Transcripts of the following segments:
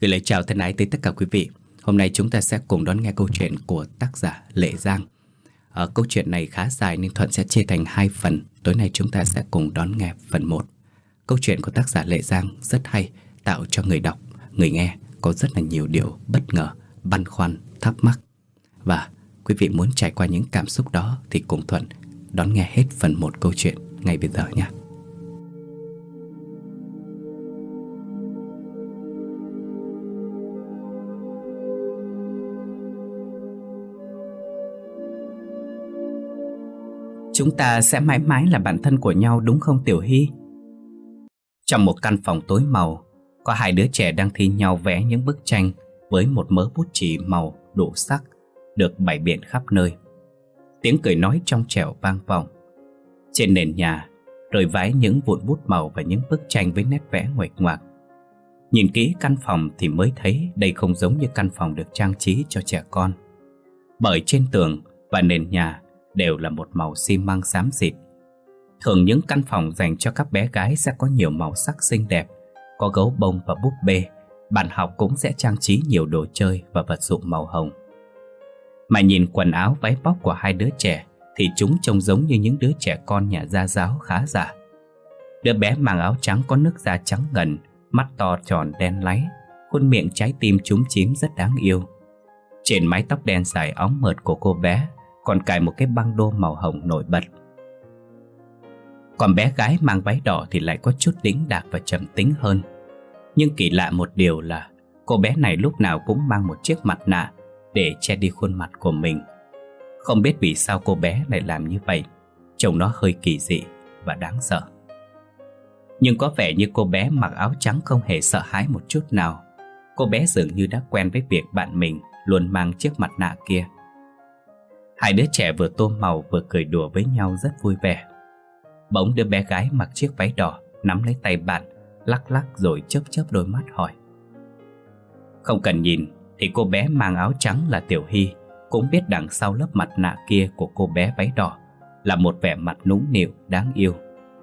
Gửi lời chào thân ái tới tất cả quý vị. Hôm nay chúng ta sẽ cùng đón nghe câu chuyện của tác giả Lệ Giang. Câu chuyện này khá dài nên Thuận sẽ chia thành 2 phần. Tối nay chúng ta sẽ cùng đón nghe phần 1. Câu chuyện của tác giả Lệ Giang rất hay, tạo cho người đọc, người nghe có rất là nhiều điều bất ngờ, băn khoăn, thắc mắc. Và quý vị muốn trải qua những cảm xúc đó thì cùng Thuận đón nghe hết phần 1 câu chuyện ngay bây giờ nhé. Chúng ta sẽ mãi mãi là bạn thân của nhau đúng không Tiểu Hy? Trong một căn phòng tối màu, có 2 đứa trẻ đang thi nhau vẽ những bức tranh với một mớ bút chì màu đủ sắc được bày biện khắp nơi. Tiếng cười nói trong trẻo vang vọng. Trên nền nhà rơi vãi những vụn bút màu và những bức tranh với nét vẽ nguệch ngoạc. Nhìn kỹ căn phòng thì mới thấy đây không giống như căn phòng được trang trí cho trẻ con. Bởi trên tường và nền nhà đều là một màu xi măng xám xịt. Thường những căn phòng dành cho các bé gái sẽ có nhiều màu sắc xinh đẹp, có gấu bông và búp bê. Bàn học cũng sẽ trang trí nhiều đồ chơi và vật dụng màu hồng. Mà nhìn quần áo váy bóc của 2 đứa trẻ thì chúng trông giống như những đứa trẻ con nhà gia giáo khá giả. Đứa bé mang áo trắng có nước da trắng ngần, mắt to tròn đen láy, khuôn miệng trái tim chúm chím rất đáng yêu. Trên mái tóc đen dài óng mượt của cô bé còn cài một cái băng đô màu hồng nổi bật. Còn bé gái mang váy đỏ thì lại có chút đĩnh đạc và trầm tính hơn. Nhưng kỳ lạ một điều là cô bé này lúc nào cũng mang một chiếc mặt nạ để che đi khuôn mặt của mình. Không biết vì sao cô bé lại làm như vậy, trông nó hơi kỳ dị và đáng sợ. Nhưng có vẻ như cô bé mặc áo trắng không hề sợ hãi một chút nào. Cô bé dường như đã quen với việc bạn mình luôn mang chiếc mặt nạ kia. 2 đứa trẻ vừa tô màu vừa cười đùa với nhau rất vui vẻ. Bỗng đứa bé gái mặc chiếc váy đỏ nắm lấy tay bạn, lắc lắc rồi chớp chớp đôi mắt hỏi. Không cần nhìn thì cô bé mang áo trắng là Tiểu Hy cũng biết đằng sau lớp mặt nạ kia của cô bé váy đỏ là một vẻ mặt nũng nịu đáng yêu.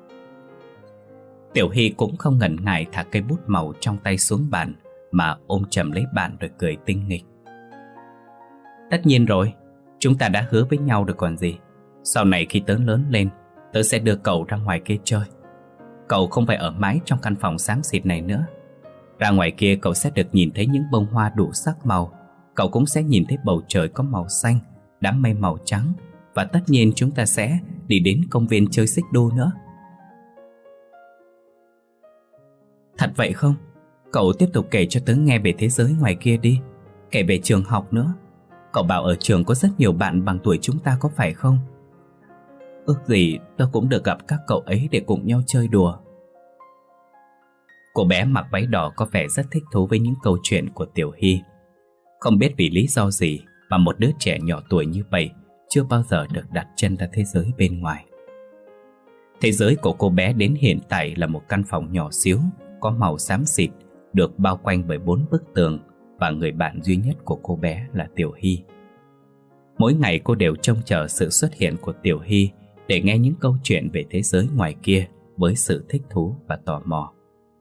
Tiểu Hy cũng không ngần ngại thả cây bút màu trong tay xuống bàn mà ôm chầm lấy bạn rồi cười tinh nghịch. Tất nhiên rồi, chúng ta đã hứa với nhau rồi còn gì. Sau này khi tớ lớn lên, tớ sẽ đưa cậu ra ngoài kia chơi. Cậu không phải ở mãi trong căn phòng xám xịt này nữa. Ra ngoài kia cậu sẽ được nhìn thấy những bông hoa đủ sắc màu. Cậu cũng sẽ nhìn thấy bầu trời có màu xanh, đám mây màu trắng. Và tất nhiên chúng ta sẽ đi đến công viên chơi xích đu nữa. Thật vậy không? Cậu tiếp tục kể cho tớ nghe về thế giới ngoài kia đi. Kể về trường học nữa. Cậu bảo ở trường có rất nhiều bạn bằng tuổi chúng ta có phải không? Ước gì tớ cũng được gặp các cậu ấy để cùng nhau chơi đùa. Cô bé mặc váy đỏ có vẻ rất thích thú với những câu chuyện của Tiểu Hy. Không biết vì lý do gì mà một đứa trẻ nhỏ tuổi như vậy chưa bao giờ được đặt chân ra thế giới bên ngoài. Thế giới của cô bé đến hiện tại là một căn phòng nhỏ xíu, có màu xám xịt, được bao quanh bởi 4 bức tường và người bạn duy nhất của cô bé là Tiểu Hy. Mỗi ngày cô đều trông chờ sự xuất hiện của Tiểu Hy để nghe những câu chuyện về thế giới ngoài kia với sự thích thú và tò mò.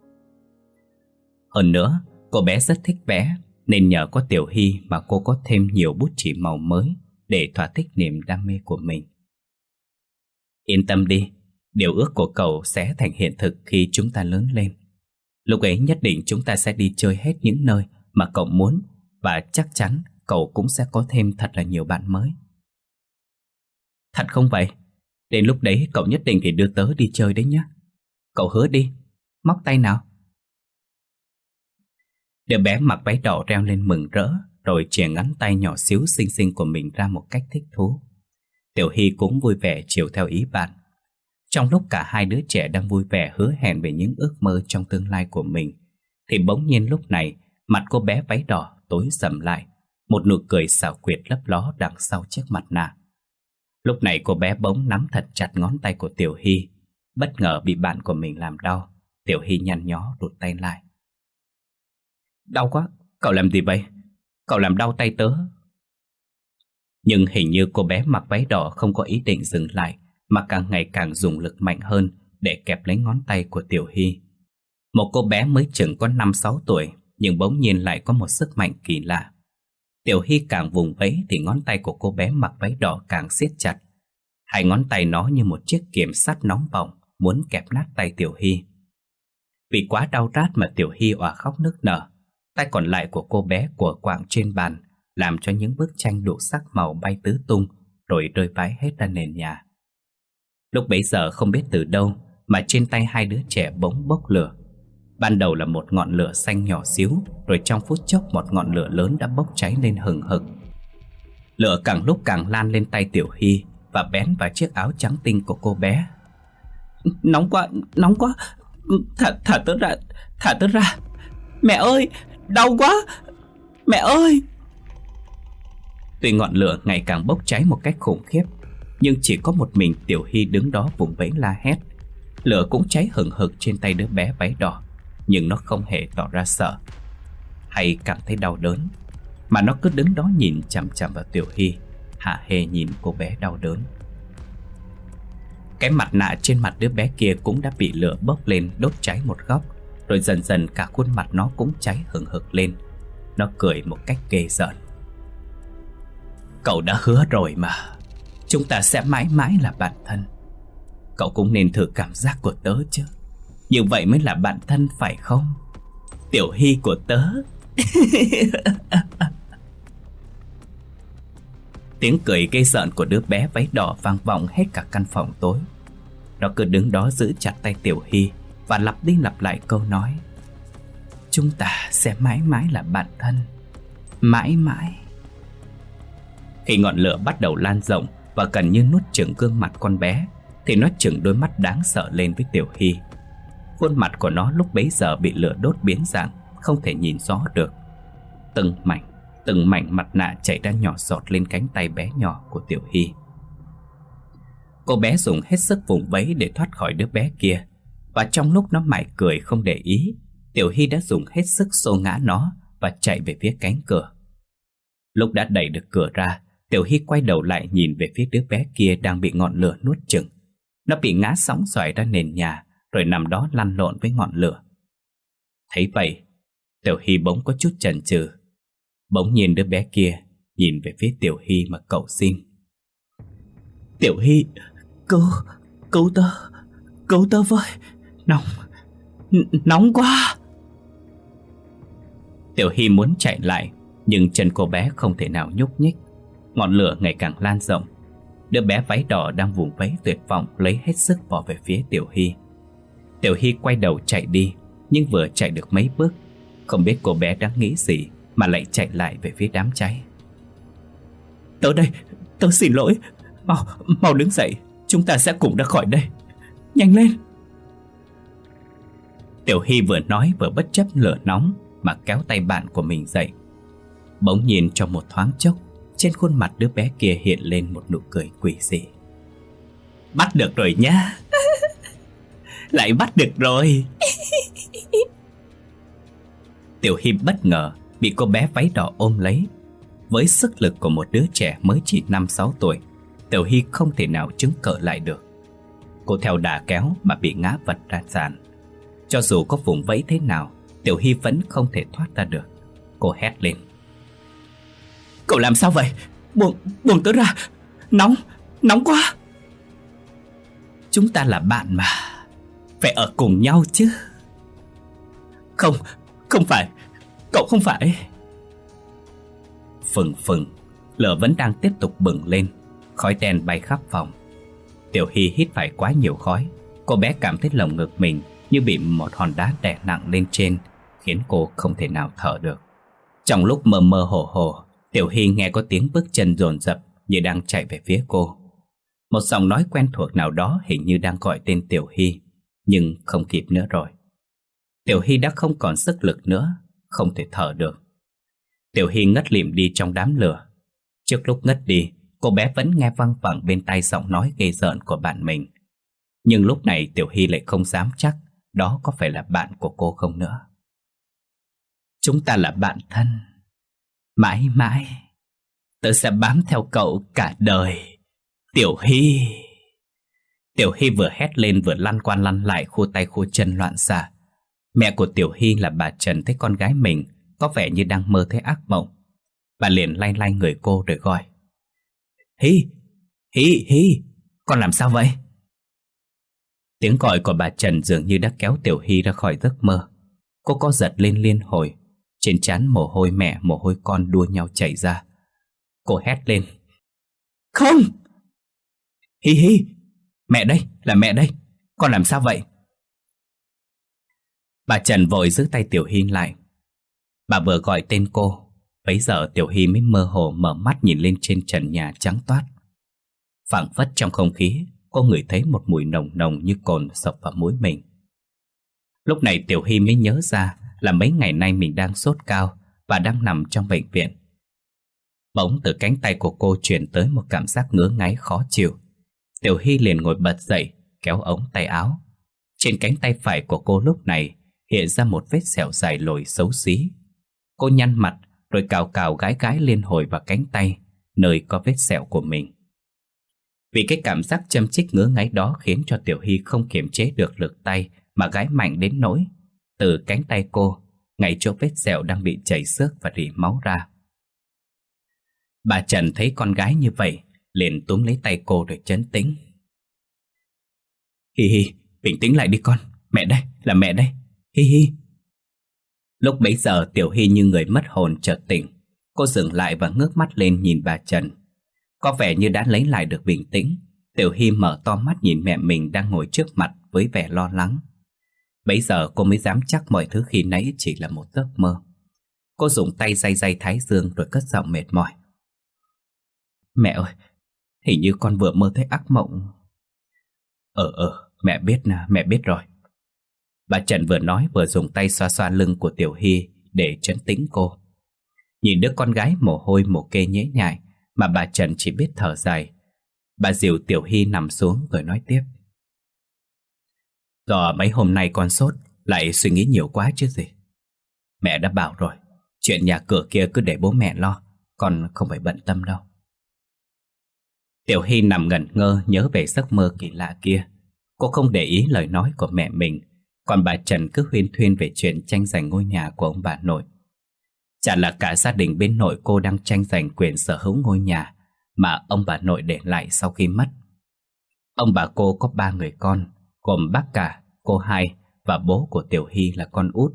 Hơn nữa, cô bé rất thích vẽ nên nhờ có Tiểu Hy mà cô có thêm nhiều bút chì màu mới để thỏa thích niềm đam mê của mình. Yên tâm đi, điều ước của cậu sẽ thành hiện thực khi chúng ta lớn lên. Lúc ấy nhất định chúng ta sẽ đi chơi hết những nơi mà cậu muốn và chắc chắn cậu cũng sẽ có thêm thật là nhiều bạn mới. Thật không vậy? Đến lúc đấy cậu nhất định phải đưa tớ đi chơi đấy nhé. Cậu hứa đi, móc tay nào. Đứa bé mặc váy đỏ reo lên mừng rỡ rồi chìa ngắn tay nhỏ xíu xinh xinh của mình ra một cách thích thú. Tiểu Hy cũng vui vẻ chiều theo ý bạn. Trong lúc cả 2 đứa trẻ đang vui vẻ hứa hẹn về những ước mơ trong tương lai của mình thì bỗng nhiên lúc này mặt cô bé váy đỏ tối sầm lại, một nụ cười xảo quyệt lấp ló đằng sau chiếc mặt nạ. Lúc này cô bé bỗng nắm thật chặt ngón tay của Tiểu Hy, bất ngờ bị bạn của mình làm đau. Tiểu Hy nhăn nhó rụt tay lại. Đau quá, cậu làm gì vậy? Cậu làm đau tay tớ. Nhưng hình như cô bé mặc váy đỏ không có ý định dừng lại mà càng ngày càng dùng lực mạnh hơn để kẹp lấy ngón tay của Tiểu Hy. Một cô bé mới chừng có 5-6 tuổi nhưng bỗng nhiên lại có một sức mạnh kỳ lạ. Tiểu Hy càng vùng vẫy thì ngón tay của cô bé mặc váy đỏ càng siết chặt. Hai ngón tay nó như một chiếc kiềm sắt nóng bỏng, muốn kẹp nát tay Tiểu Hy. Vì quá đau rát mà Tiểu Hy òa khóc nức nở. Tay còn lại của cô bé của quạng trên bàn, làm cho những bức tranh đủ sắc màu bay tứ tung, rồi rơi vãi hết ra nền nhà. Lúc bấy giờ không biết từ đâu mà trên tay hai đứa trẻ bỗng bốc lửa. Ban đầu là một ngọn lửa xanh nhỏ xíu, rồi trong phút chốc một ngọn lửa lớn đã bốc cháy lên hừng hực. Lửa càng lúc càng lan lên tay Tiểu Hy và bén vào chiếc áo trắng tinh của cô bé. Nóng quá, thả tớ ra. Mẹ ơi, đau quá, mẹ ơi. Tuy ngọn lửa ngày càng bốc cháy một cách khủng khiếp, nhưng chỉ có một mình Tiểu Hy đứng đó vùng vẫy la hét. Lửa cũng cháy hừng hực trên tay đứa bé váy đỏ, nhưng nó không hề tỏ ra sợ hay cảm thấy đau đớn, mà nó cứ đứng đó nhìn chằm chằm vào Tiểu Hy, hả hê nhìn cô bé đau đớn. Cái mặt nạ trên mặt đứa bé kia cũng đã bị lửa bốc lên đốt cháy một góc, rồi dần dần cả khuôn mặt nó cũng cháy hừng hực lên. Nó cười một cách ghê rợn. Cậu đã hứa rồi mà, chúng ta sẽ mãi mãi là bạn thân. Cậu cũng nên thử cảm giác của tớ chứ. Như vậy mới là bạn thân phải không, Tiểu Hy của tớ? Tiếng cười gây rợn của đứa bé váy đỏ vang vọng hết cả căn phòng tối. Nó cứ đứng đó giữ chặt tay Tiểu Hy và lặp đi lặp lại câu nói: chúng ta sẽ mãi mãi là bạn thân, mãi mãi. Khi ngọn lửa bắt đầu lan rộng và gần như nuốt chửng gương mặt con bé, thì nó chừng đôi mắt đáng sợ lên với Tiểu Hy. Khuôn mặt của nó lúc bấy giờ bị lửa đốt biến dạng, không thể nhìn rõ được. Từng mảnh mặt nạ chảy ra nhỏ giọt lên cánh tay bé nhỏ của Tiểu Hy. Cô bé dùng hết sức vùng vẫy để thoát khỏi đứa bé kia, và trong lúc nó mải cười không để ý, Tiểu Hy đã dùng hết sức xô ngã nó và chạy về phía cánh cửa. Lúc đã đẩy được cửa ra, Tiểu Hy quay đầu lại nhìn về phía đứa bé kia đang bị ngọn lửa nuốt chửng. Nó bị ngã sóng xoài ra nền nhà, rồi nằm đó lăn lộn với ngọn lửa. Thấy vậy, Tiểu Hy bỗng có chút chần chừ. Bỗng nhiên đứa bé kia nhìn về phía Tiểu Hy mà cầu xin: Tiểu Hy, cứu tớ với, nóng quá. Tiểu Hy muốn chạy lại, nhưng chân cô bé không thể nào nhúc nhích. Ngọn lửa ngày càng lan rộng. Đứa bé váy đỏ đang vùng vẫy tuyệt vọng lấy hết sức bỏ về phía Tiểu Hy. Tiểu Hy quay đầu chạy đi, nhưng vừa chạy được mấy bước, không biết cô bé đang nghĩ gì mà lại chạy lại về phía đám cháy. Tớ đây, tớ xin lỗi. Mau đứng dậy, chúng ta sẽ cùng ra khỏi đây. Nhanh lên. Tiểu Hy vừa nói vừa bất chấp lửa nóng mà kéo tay bạn của mình dậy. Bỗng nhiên trong một thoáng chốc, trên khuôn mặt đứa bé kia hiện lên một nụ cười quỷ dị. Bắt được rồi nhá. Lại bắt được rồi. Tiểu Hy bất ngờ bị cô bé váy đỏ ôm lấy. Với sức lực của một đứa trẻ mới chỉ 5-6 tuổi, Tiểu Hy không thể nào chống cự lại được. Cô theo đà kéo mà bị ngã vật ra sàn. Cho dù có vùng vẫy thế nào, Tiểu Hy vẫn không thể thoát ra được. Cô hét lên: Cậu làm sao vậy? Buông tớ ra. Nóng quá. Chúng ta là bạn mà, phải ở cùng nhau chứ. Không phải. Cậu không phải. Phừng, lửa vẫn đang tiếp tục bừng lên. Khói đen bay khắp phòng. Tiểu Hy hít phải quá nhiều khói. Cô bé cảm thấy lồng ngực mình như bị một hòn đá đè nặng lên trên, khiến cô không thể nào thở được. Trong lúc mơ mơ hồ, Tiểu Hy nghe có tiếng bước chân dồn dập như đang chạy về phía cô. Một giọng nói quen thuộc nào đó hình như đang gọi tên Tiểu Hy, nhưng không kịp nữa rồi. Tiểu Hy đã không còn sức lực nữa, không thể thở được. Tiểu Hy ngất lịm đi trong đám lửa. Trước lúc ngất đi, cô bé vẫn nghe văng vẳng bên tai giọng nói ghê rợn của bạn mình. Nhưng lúc này Tiểu Hy lại không dám chắc đó có phải là bạn của cô không nữa. Chúng ta là bạn thân, mãi mãi. Tớ sẽ bám theo cậu cả đời, Tiểu Hy. Tiểu Hy vừa hét lên vừa lăn qua lăn lại, khua tay khua chân loạn xạ. Mẹ của Tiểu Hy là bà Trần thấy con gái mình có vẻ như đang mơ thấy ác mộng. Bà liền lay lay người cô rồi gọi: Hy, Hy, Hy, con làm sao vậy? Tiếng gọi của bà Trần dường như đã kéo Tiểu Hy ra khỏi giấc mơ. Cô co giật lên liên hồi, trên trán mồ hôi mẹ mồ hôi con đua nhau chảy ra. Cô hét lên: Không! Hy Hy, mẹ đây, là mẹ đây, con làm sao vậy? Bà Trần vội giữ tay Tiểu Hy lại. Bà vừa gọi tên cô, bấy giờ Tiểu Hy mới mơ hồ mở mắt nhìn lên trên trần nhà trắng toát. Phảng phất trong không khí, cô ngửi thấy một mùi nồng nồng như cồn sộc vào mũi mình. Lúc này Tiểu Hy mới nhớ ra là mấy ngày nay mình đang sốt cao và đang nằm trong bệnh viện. Bỗng từ cánh tay của cô truyền tới một cảm giác ngứa ngáy khó chịu. Tiểu Hy liền ngồi bật dậy, kéo ống tay áo. Trên cánh tay phải của cô lúc này hiện ra một vết sẹo dài lồi xấu xí. Cô nhăn mặt rồi cào cào gái gái liên hồi vào cánh tay nơi có vết sẹo của mình. Vì cái cảm giác châm chích ngứa ngáy đó khiến cho Tiểu Hy không kiềm chế được lực tay mà gái mạnh đến nỗi từ cánh tay cô, ngay chỗ vết sẹo đang bị chảy xước và rỉ máu ra. Bà Trần thấy con gái như vậy liền túm lấy tay cô rồi trấn tĩnh. Hi hi, bình tĩnh lại đi con, mẹ đây, là mẹ đây, hi hi. Lúc bấy giờ Tiểu Hy như người mất hồn chợt tỉnh. Cô dừng lại và ngước mắt lên nhìn bà Trần. Có vẻ như đã lấy lại được bình tĩnh. Tiểu Hy mở to mắt nhìn mẹ mình đang ngồi trước mặt với vẻ lo lắng. Bấy giờ cô mới dám chắc mọi thứ khi nãy chỉ là một giấc mơ. Cô dùng tay day day thái dương rồi cất giọng mệt mỏi. Mẹ ơi, hình như con vừa mơ thấy ác mộng. Mẹ biết nè, mẹ biết rồi. Bà Trần vừa nói vừa dùng tay xoa xoa lưng của Tiểu Hy để trấn tĩnh cô. Nhìn đứa con gái mồ hôi mồ kê nhễ nhại mà bà Trần chỉ biết thở dài. Bà dìu Tiểu Hy nằm xuống rồi nói tiếp. Do mấy hôm nay con sốt, lại suy nghĩ nhiều quá chứ gì. Mẹ đã bảo rồi, chuyện nhà cửa kia cứ để bố mẹ lo, con không phải bận tâm đâu. Tiểu Hy nằm ngẩn ngơ nhớ về giấc mơ kỳ lạ kia. Cô không để ý lời nói của mẹ mình, còn bà Trần cứ huyên thuyên về chuyện tranh giành ngôi nhà của ông bà nội. Chả là cả gia đình bên nội cô đang tranh giành quyền sở hữu ngôi nhà mà ông bà nội để lại sau khi mất. Ông bà cô có 3 người con, gồm bác cả, cô hai và bố của Tiểu Hy là con út.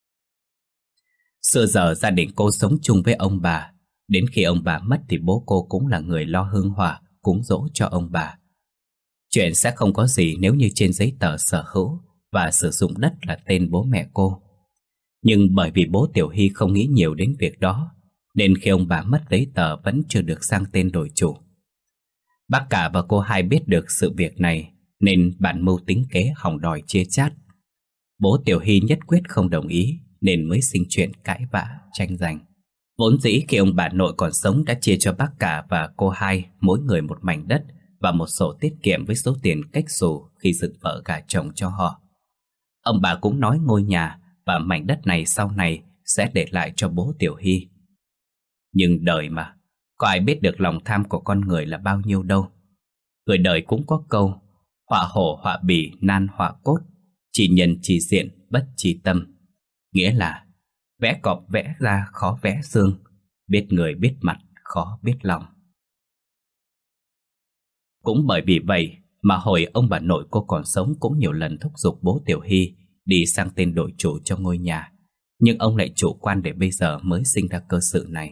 Xưa giờ gia đình cô sống chung với ông bà. Đến khi ông bà mất thì bố cô cũng là người lo hương hỏa, cúng dỗ cho ông bà. Chuyện sẽ không có gì nếu như trên giấy tờ sở hữu và sử dụng đất là tên bố mẹ cô. Nhưng bởi vì bố Tiểu Hy không nghĩ nhiều đến việc đó, nên khi ông bà mất giấy tờ vẫn chưa được sang tên đổi chủ. Bác cả và cô hai biết được sự việc này nên bàn mưu tính kế hòng đòi chia chác. Bố Tiểu Hy nhất quyết không đồng ý nên mới sinh chuyện cãi vã, tranh giành. Vốn dĩ khi ông bà nội còn sống đã chia cho bác cả và cô hai mỗi người một mảnh đất và một sổ tiết kiệm với số tiền cách xù khi dựng vợ gả chồng cho họ. Ông bà cũng nói ngôi nhà và mảnh đất này sau này sẽ để lại cho bố Tiểu Hy. Nhưng đời mà, có ai biết được lòng tham của con người là bao nhiêu đâu. Người đời cũng có câu, họa hổ họa bỉ nan họa cốt, chỉ nhân chỉ diện bất chỉ tâm. Nghĩa là vẽ cọp vẽ ra khó vẽ xương, biết người biết mặt khó biết lòng. Cũng bởi vì vậy mà hồi ông bà nội cô còn sống cũng nhiều lần thúc giục bố Tiểu Hy đi sang tên đổi chủ cho ngôi nhà. Nhưng ông lại chủ quan để bây giờ mới sinh ra cơ sự này.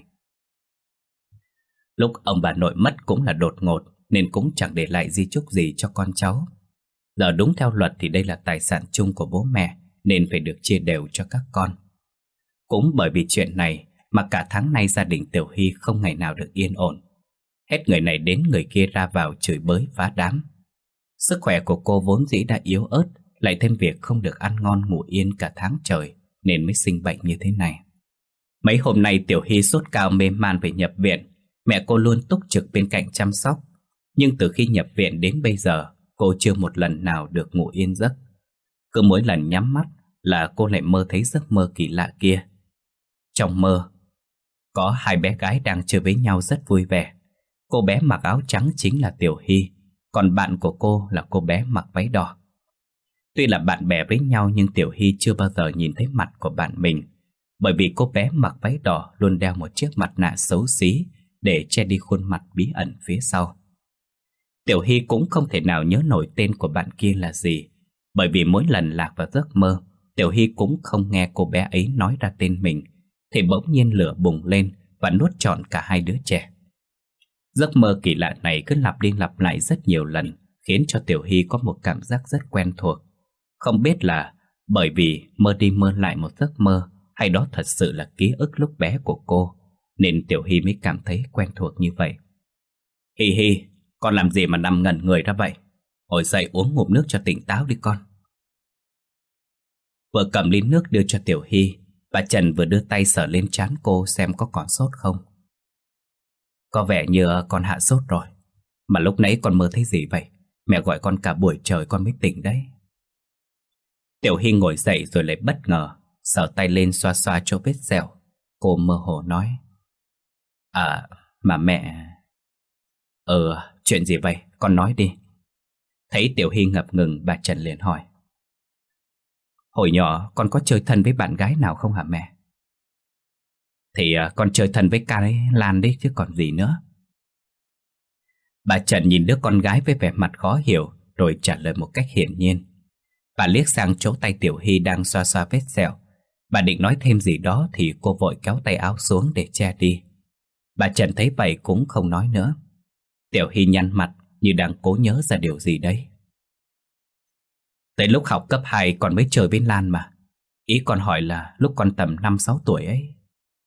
Lúc ông bà nội mất cũng là đột ngột nên cũng chẳng để lại di chúc gì cho con cháu. Giờ đúng theo luật thì đây là tài sản chung của bố mẹ nên phải được chia đều cho các con. Cũng bởi vì chuyện này mà cả tháng nay gia đình Tiểu Hy không ngày nào được yên ổn. Hết người này đến người kia ra vào chửi bới phá đám. Sức khỏe của cô vốn dĩ đã yếu ớt, lại thêm việc không được ăn ngon ngủ yên cả tháng trời nên mới sinh bệnh như thế này. Mấy hôm nay Tiểu Hy sốt cao mê man phải nhập viện. Mẹ cô luôn túc trực bên cạnh chăm sóc. Nhưng từ khi nhập viện đến bây giờ, cô chưa một lần nào được ngủ yên giấc. Cứ mỗi lần nhắm mắt là cô lại mơ thấy giấc mơ kỳ lạ kia. Trong mơ, có 2 bé gái đang chơi với nhau rất vui vẻ. Cô bé mặc áo trắng chính là Tiểu Hy, còn bạn của cô là cô bé mặc váy đỏ. Tuy là bạn bè với nhau nhưng Tiểu Hy chưa bao giờ nhìn thấy mặt của bạn mình, bởi vì cô bé mặc váy đỏ luôn đeo một chiếc mặt nạ xấu xí để che đi khuôn mặt bí ẩn phía sau. Tiểu Hy cũng không thể nào nhớ nổi tên của bạn kia là gì, bởi vì mỗi lần lạc vào giấc mơ, Tiểu Hy cũng không nghe cô bé ấy nói ra tên mình, thì bỗng nhiên lửa bùng lên và nuốt trọn cả hai đứa trẻ. Giấc mơ kỳ lạ này cứ lặp đi lặp lại rất nhiều lần, khiến cho Tiểu Hy có một cảm giác rất quen thuộc. Không biết là bởi vì mơ đi mơ lại một giấc mơ, hay đó thật sự là ký ức lúc bé của cô, nên Tiểu Hy mới cảm thấy quen thuộc như vậy. Hi Hi, con làm gì mà nằm ngẩn người ra vậy? Ngồi dậy uống ngụm nước cho tỉnh táo đi con. Vừa cầm ly nước đưa cho Tiểu Hy, bà Trần vừa đưa tay sờ lên trán cô xem có còn sốt không. Có vẻ như con hạ sốt rồi. Mà lúc nãy con mơ thấy gì vậy? Mẹ gọi con cả buổi trời con mới tỉnh đấy. Tiểu Hy ngồi dậy rồi lại bất ngờ, sờ tay lên xoa xoa chỗ vết sẹo. Cô mơ hồ nói: Mà mẹ... Chuyện gì vậy? Con nói đi. Thấy Tiểu Hy ngập ngừng, bà Trần liền hỏi: Hồi nhỏ con có chơi thân với bạn gái nào không hả mẹ? Thì con chơi thân với cái Lan đấy chứ còn gì nữa. Bà Trần nhìn đứa con gái với vẻ mặt khó hiểu, rồi trả lời một cách hiển nhiên. Bà liếc sang chỗ tay Tiểu Hy đang xoa xoa vết sẹo. Bà định nói thêm gì đó thì cô vội kéo tay áo xuống để che đi. Bà Trần thấy vậy cũng không nói nữa. Tiểu Hy nhăn mặt như đang cố nhớ ra điều gì đấy. Tới lúc học cấp 2 con mới chơi với Lan mà. Ý con hỏi là lúc con tầm 5-6 tuổi ấy.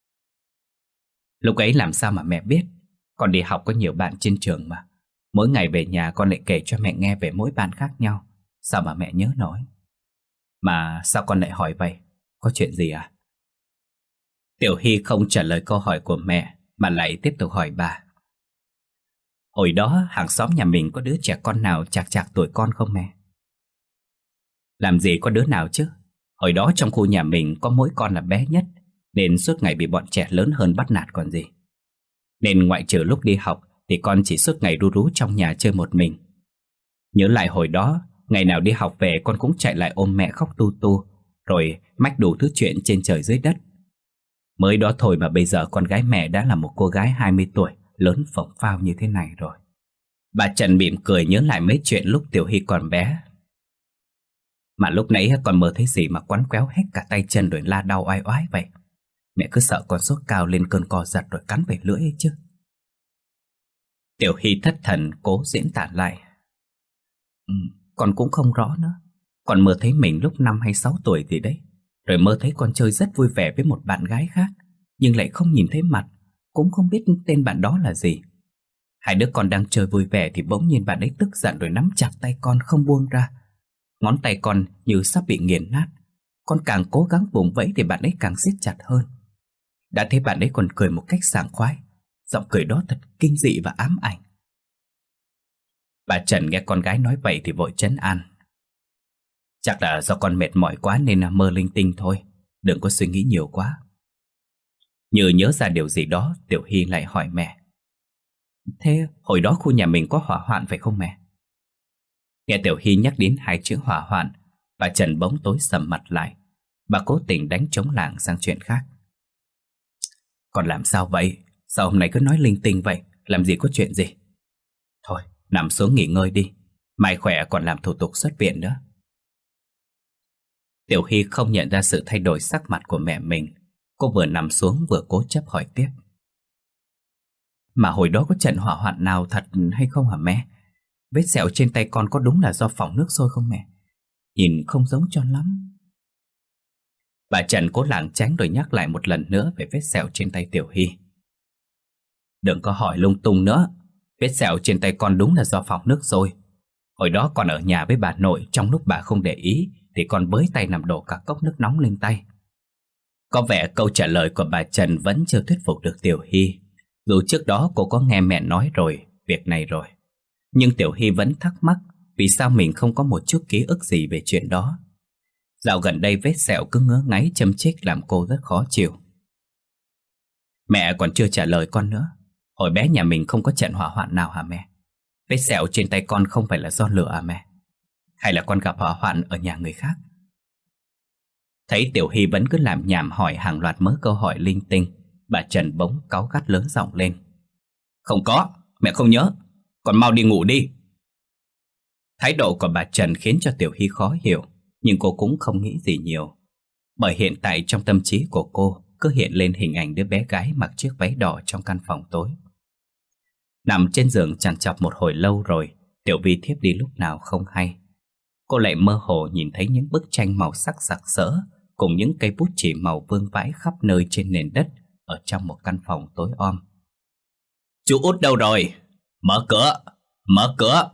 Lúc ấy làm sao mà mẹ biết? Con đi học có nhiều bạn trên trường mà. Mỗi ngày về nhà con lại kể cho mẹ nghe về mỗi bạn khác nhau. Sao mà mẹ nhớ nổi? Mà sao con lại hỏi vậy? Có chuyện gì à? Tiểu Hy không trả lời câu hỏi của mẹ mà lại tiếp tục hỏi bà. Hồi đó hàng xóm nhà mình có đứa trẻ con nào chạc chạc tuổi con không mẹ? Làm gì có đứa nào chứ. Hồi đó trong khu nhà mình có mỗi con là bé nhất, nên suốt ngày bị bọn trẻ lớn hơn bắt nạt còn gì. Nên ngoại trừ lúc đi học thì con chỉ suốt ngày ru rú trong nhà chơi một mình. Nhớ lại hồi đó, ngày nào đi học về con cũng chạy lại ôm mẹ khóc tu tu, rồi mách đủ thứ chuyện trên trời dưới đất. Mới đó thôi mà bây giờ con gái mẹ đã là một cô gái 20 tuổi, lớn phồng phao như thế này rồi. Bà Trần mỉm cười nhớ lại mấy chuyện lúc Tiểu Hy còn bé. Mà lúc nãy con mơ thấy gì mà quắn quéo hết cả tay chân rồi la đau oai oái vậy? Mẹ cứ sợ con sốt cao lên cơn co giật rồi cắn về lưỡi ấy chứ. Tiểu Hy thất thần cố diễn tả lại. Con cũng không rõ nữa. Con mơ thấy mình lúc 5 hay 6 tuổi gì đấy. Rồi mơ thấy con chơi rất vui vẻ với một bạn gái khác, nhưng lại không nhìn thấy mặt, cũng không biết tên bạn đó là gì. Hai đứa con đang chơi vui vẻ thì bỗng nhiên bạn ấy tức giận rồi nắm chặt tay con không buông ra. Ngón tay con như sắp bị nghiền nát. Con càng cố gắng vùng vẫy thì bạn ấy càng siết chặt hơn. Đã thấy bạn ấy còn cười một cách sảng khoái. Giọng cười đó thật kinh dị và ám ảnh. Bà Trần nghe con gái nói vậy thì vội trấn an. Chắc là do con mệt mỏi quá nên mơ linh tinh thôi. Đừng có suy nghĩ nhiều quá. Như nhớ ra điều gì đó, Tiểu Hy lại hỏi mẹ. Thế hồi đó khu nhà mình có hỏa hoạn phải không mẹ? Nghe Tiểu Hy nhắc đến hai chữ hỏa hoạn, bà Trần bỗng tối sầm mặt lại. Bà cố tình đánh trống lảng sang chuyện khác. Còn làm sao vậy? Sao hôm nay cứ nói linh tinh vậy? Làm gì có chuyện gì? Thôi, nằm xuống nghỉ ngơi đi. Mai khỏe còn làm thủ tục xuất viện nữa. Tiểu Hy không nhận ra sự thay đổi sắc mặt của mẹ mình. Cô vừa nằm xuống vừa cố chấp hỏi tiếp. Mà hồi đó có trận hỏa hoạn nào thật hay không hả mẹ? Vết sẹo trên tay con có đúng là do phỏng nước sôi không mẹ? Nhìn không giống cho lắm. Bà Trần cố lảng tránh rồi nhắc lại một lần nữa về vết sẹo trên tay Tiểu Hy. Đừng có hỏi lung tung nữa. Vết sẹo trên tay con đúng là do phỏng nước sôi. Hồi đó con ở nhà với bà nội, trong lúc bà không để ý thì con bới tay làm đổ cả cốc nước nóng lên tay. Có vẻ câu trả lời của bà Trần vẫn chưa thuyết phục được Tiểu Hy. Dù trước đó cô có nghe mẹ nói rồi việc này rồi, nhưng Tiểu Hy vẫn thắc mắc vì sao mình không có một chút ký ức gì về chuyện đó. Dạo gần đây vết sẹo cứ ngứa ngáy châm chích làm cô rất khó chịu. Mẹ còn chưa trả lời con nữa. Hồi bé nhà mình không có trận hỏa hoạn nào hả mẹ? Vết sẹo trên tay con không phải là do lửa à mẹ? hay là con gặp hỏa hoạn ở nhà người khác? Thấy Tiểu Hy vẫn cứ làm nhảm hỏi hàng loạt mớ câu hỏi linh tinh, bà Trần bỗng cáu gắt lớn giọng lên. Không có, mẹ không nhớ, còn mau đi ngủ đi. Thái độ của bà Trần khiến cho Tiểu Hy khó hiểu, nhưng cô cũng không nghĩ gì nhiều. Bởi hiện tại trong tâm trí của cô cứ hiện lên hình ảnh đứa bé gái mặc chiếc váy đỏ trong căn phòng tối. Nằm trên giường trằn trọc một hồi lâu rồi, Tiểu Vi thiếp đi lúc nào không hay. Cô lại mơ hồ nhìn thấy những bức tranh màu sắc sặc sỡ cùng những cây bút chì màu vương vãi khắp nơi trên nền đất ở trong một căn phòng tối om. Chú Út đâu rồi? Mở cửa! Mở cửa!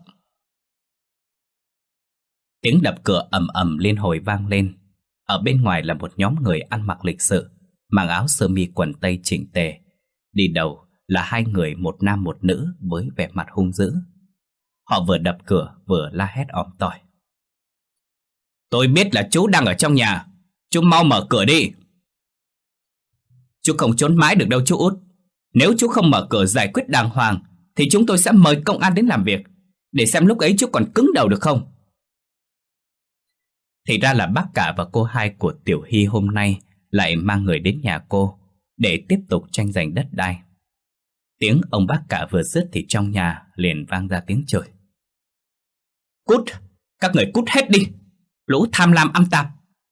Tiếng đập cửa ầm ầm liên hồi vang lên. Ở bên ngoài là một nhóm người ăn mặc lịch sự, mặc áo sơ mi quần tây chỉnh tề. Đi đầu là hai người, một nam một nữ với vẻ mặt hung dữ. Họ vừa đập cửa vừa la hét ỏm tỏi. Tôi biết là chú đang ở trong nhà, chú mau mở cửa đi. Chú không trốn mãi được đâu chú Út. Nếu chú không mở cửa giải quyết đàng hoàng thì chúng tôi sẽ mời công an đến làm việc, để xem lúc ấy chú còn cứng đầu được không. Thì ra là bác cả và cô hai của Tiểu Hy hôm nay lại mang người đến nhà cô để tiếp tục tranh giành đất đai. Tiếng ông bác cả vừa dứt thì trong nhà liền vang ra tiếng chửi. Cút! Các người cút hết đi! Lũ tham lam âm tạp!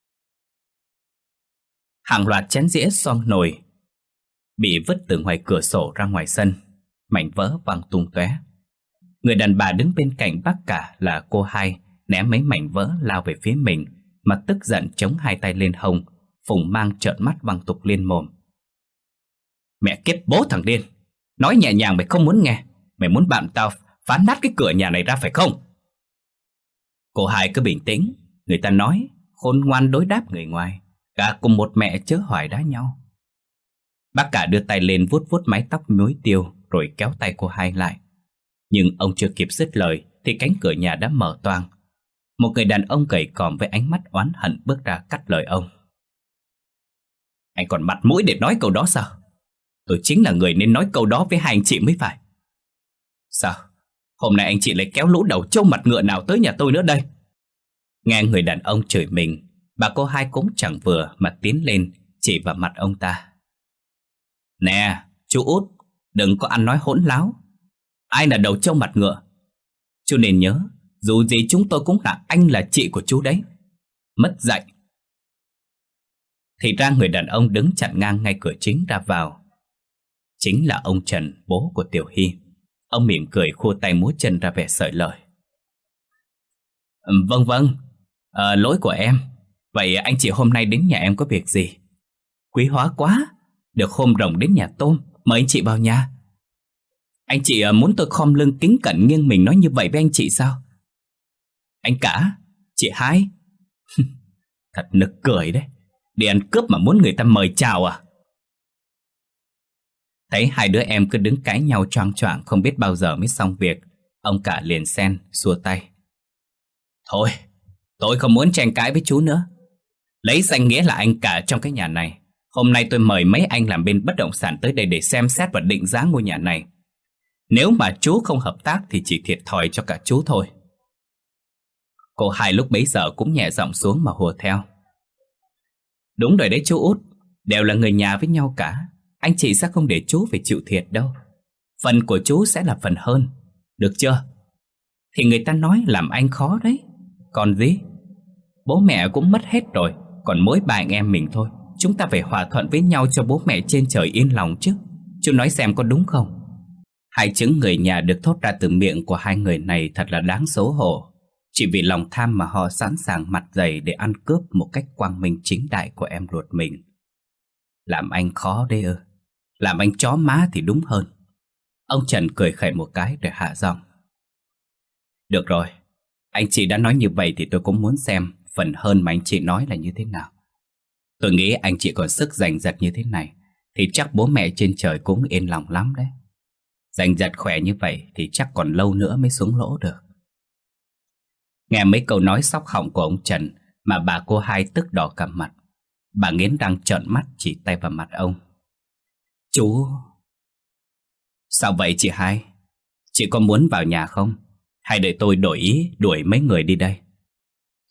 Hàng loạt chén dĩa xoong nồi bị vứt từ ngoài cửa sổ ra ngoài sân, mảnh vỡ văng tung tóe. Người đàn bà đứng bên cạnh bác cả là cô hai ném mấy mảnh vỡ lao về phía mình, mà tức giận chống hai tay lên hông, Phùng Mang trợn mắt văng tục liên mồm. Mẹ kiếp bố thằng điên! Nói nhẹ nhàng mày không muốn nghe. Mày muốn bạn tao phá nát cái cửa nhà này ra phải không? Cô hai cứ bình tĩnh. Người ta nói khôn ngoan đối đáp người ngoài, cả cùng một mẹ chớ hoài đá nhau. Bác cả đưa tay lên vuốt vuốt mái tóc muối tiêu rồi kéo tay cô hai lại. Nhưng ông chưa kịp dứt lời thì cánh cửa nhà đã mở toang. Một người đàn ông gầy còm với ánh mắt oán hận bước ra cắt lời ông. Anh còn mặt mũi để nói câu đó sao? Tôi chính là người nên nói câu đó với hai anh chị mới phải. Sao? Hôm nay anh chị lại kéo lũ đầu trâu mặt ngựa nào tới nhà tôi nữa đây? Nghe người đàn ông chửi mình, bà cô hai cũng chẳng vừa mà tiến lên chỉ vào mặt ông ta. Nè, chú Út, đừng có ăn nói hỗn láo. Ai là đầu trâu mặt ngựa? Chú nên nhớ, dù gì chúng tôi cũng là anh là chị của chú đấy. Mất dạy. Thì ra người đàn ông đứng chặn ngang ngay cửa chính ra vào chính là ông Trần, bố của Tiểu Hy. Ông mỉm cười khua tay múa chân ra vẻ sợi lời. Vâng, lỗi của em. Vậy anh chị hôm nay đến nhà em có việc gì? Quý hóa quá, được hôm rồng đến nhà tôm, mời anh chị vào nhà. Anh chị muốn tôi khom lưng kính cẩn nghiêng mình nói như vậy với anh chị sao? Anh cả, chị hai. Thật nực cười đấy. Đi ăn cướp mà muốn người ta mời chào à? Thấy hai đứa em cứ đứng cãi nhau choang choạng không biết bao giờ mới xong việc, ông cả liền xen xua tay. Thôi, tôi không muốn tranh cãi với chú nữa. Lấy danh nghĩa là anh cả trong cái nhà này, hôm nay tôi mời mấy anh làm bên bất động sản tới đây để xem xét và định giá ngôi nhà này. Nếu mà chú không hợp tác thì chỉ thiệt thòi cho cả chú thôi. Cô hai lúc bấy giờ cũng nhẹ giọng xuống mà hùa theo. Đúng rồi đấy chú Út, đều là người nhà với nhau cả. Anh chị sẽ không để chú phải chịu thiệt đâu. Phần của chú sẽ là phần hơn. Được chưa? Thì người ta nói làm anh khó đấy. Còn gì? Bố mẹ cũng mất hết rồi, còn mỗi ba anh em mình thôi. Chúng ta phải hòa thuận với nhau cho bố mẹ trên trời yên lòng chứ. Chú nói xem có đúng không? Hai chữ người nhà được thốt ra từ miệng của hai người này thật là đáng xấu hổ. Chỉ vì lòng tham mà họ sẵn sàng mặt dày để ăn cướp một cách quang minh chính đại của em ruột mình. Làm anh khó đấy ư? Làm anh chó má thì đúng hơn. Ông Trần cười khẩy một cái để hạ giọng. Được rồi, anh chị đã nói như vậy thì tôi cũng muốn xem phần hơn mà anh chị nói là như thế nào. Tôi nghĩ anh chị còn sức giành giật như thế này thì chắc bố mẹ trên trời cũng yên lòng lắm đấy. Giành giật khỏe như vậy thì chắc còn lâu nữa mới xuống lỗ được. Nghe mấy câu nói sóc họng của ông Trần mà bà cô hai tức đỏ cả mặt. Bà nghiến răng trợn mắt chỉ tay vào mặt ông. Chú... Sao vậy chị hai? Chị có muốn vào nhà không? Hay để tôi đổi ý đuổi mấy người đi đây?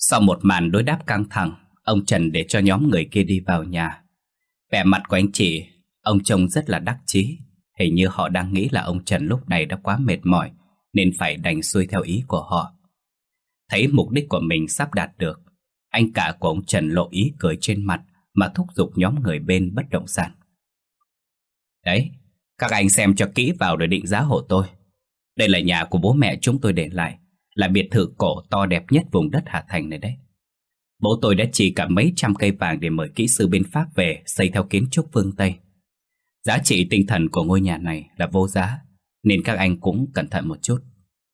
Sau một màn đối đáp căng thẳng, ông Trần để cho nhóm người kia đi vào nhà. Vẻ mặt của anh chị, ông trông rất là đắc chí. Hình như họ đang nghĩ là ông Trần lúc này đã quá mệt mỏi nên phải đành xuôi theo ý của họ. Thấy mục đích của mình sắp đạt được, anh cả của ông Trần lộ ý cười trên mặt mà thúc giục nhóm người bên bất động sản. Đấy, các anh xem cho kỹ vào rồi định giá hộ tôi. Đây là nhà của bố mẹ chúng tôi để lại, là biệt thự cổ to đẹp nhất vùng đất Hà Thành này đấy. Bố tôi đã chỉ cả mấy trăm cây vàng để mời kỹ sư bên Pháp về xây theo kiến trúc phương Tây. Giá trị tinh thần của ngôi nhà này là vô giá, nên các anh cũng cẩn thận một chút.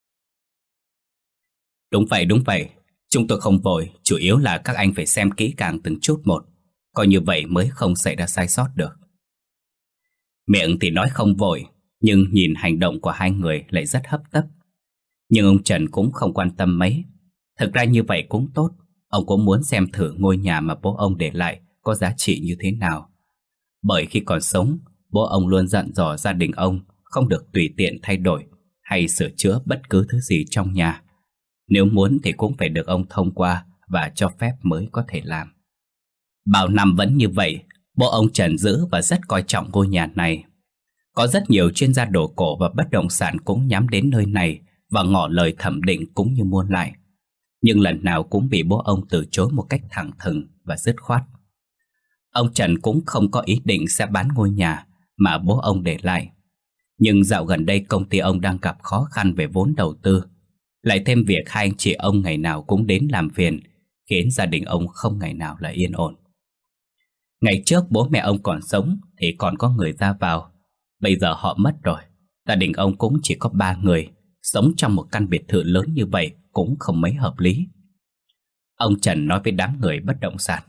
Đúng vậy. Chúng tôi không vội, chủ yếu là các anh phải xem kỹ càng từng chút một. Coi như vậy mới không xảy ra sai sót được. Miệng thì nói không vội, nhưng nhìn hành động của hai người lại rất hấp tấp. Nhưng ông Trần cũng không quan tâm mấy. Thực ra như vậy cũng tốt. Ông cũng muốn xem thử ngôi nhà mà bố ông để lại có giá trị như thế nào. Bởi khi còn sống, bố ông luôn dặn dò gia đình ông không được tùy tiện thay đổi hay sửa chữa bất cứ thứ gì trong nhà. Nếu muốn thì cũng phải được ông thông qua và cho phép mới có thể làm. Bao năm vẫn như vậy, bố ông Trần giữ và rất coi trọng ngôi nhà này. Có rất nhiều chuyên gia đồ cổ và bất động sản cũng nhắm đến nơi này và ngỏ lời thẩm định cũng như mua lại. Nhưng lần nào cũng bị bố ông từ chối một cách thẳng thừng và dứt khoát. Ông Trần cũng không có ý định sẽ bán ngôi nhà mà bố ông để lại. Nhưng dạo gần đây công ty ông đang gặp khó khăn về vốn đầu tư. Lại thêm việc hai anh chị ông ngày nào cũng đến làm phiền, khiến gia đình ông không ngày nào là yên ổn. Ngày trước bố mẹ ông còn sống thì còn có người ra vào. Bây giờ họ mất rồi. Gia đình ông cũng chỉ có 3 người. Sống trong một căn biệt thự lớn như vậy cũng không mấy hợp lý. Ông Trần nói với đám người bất động sản.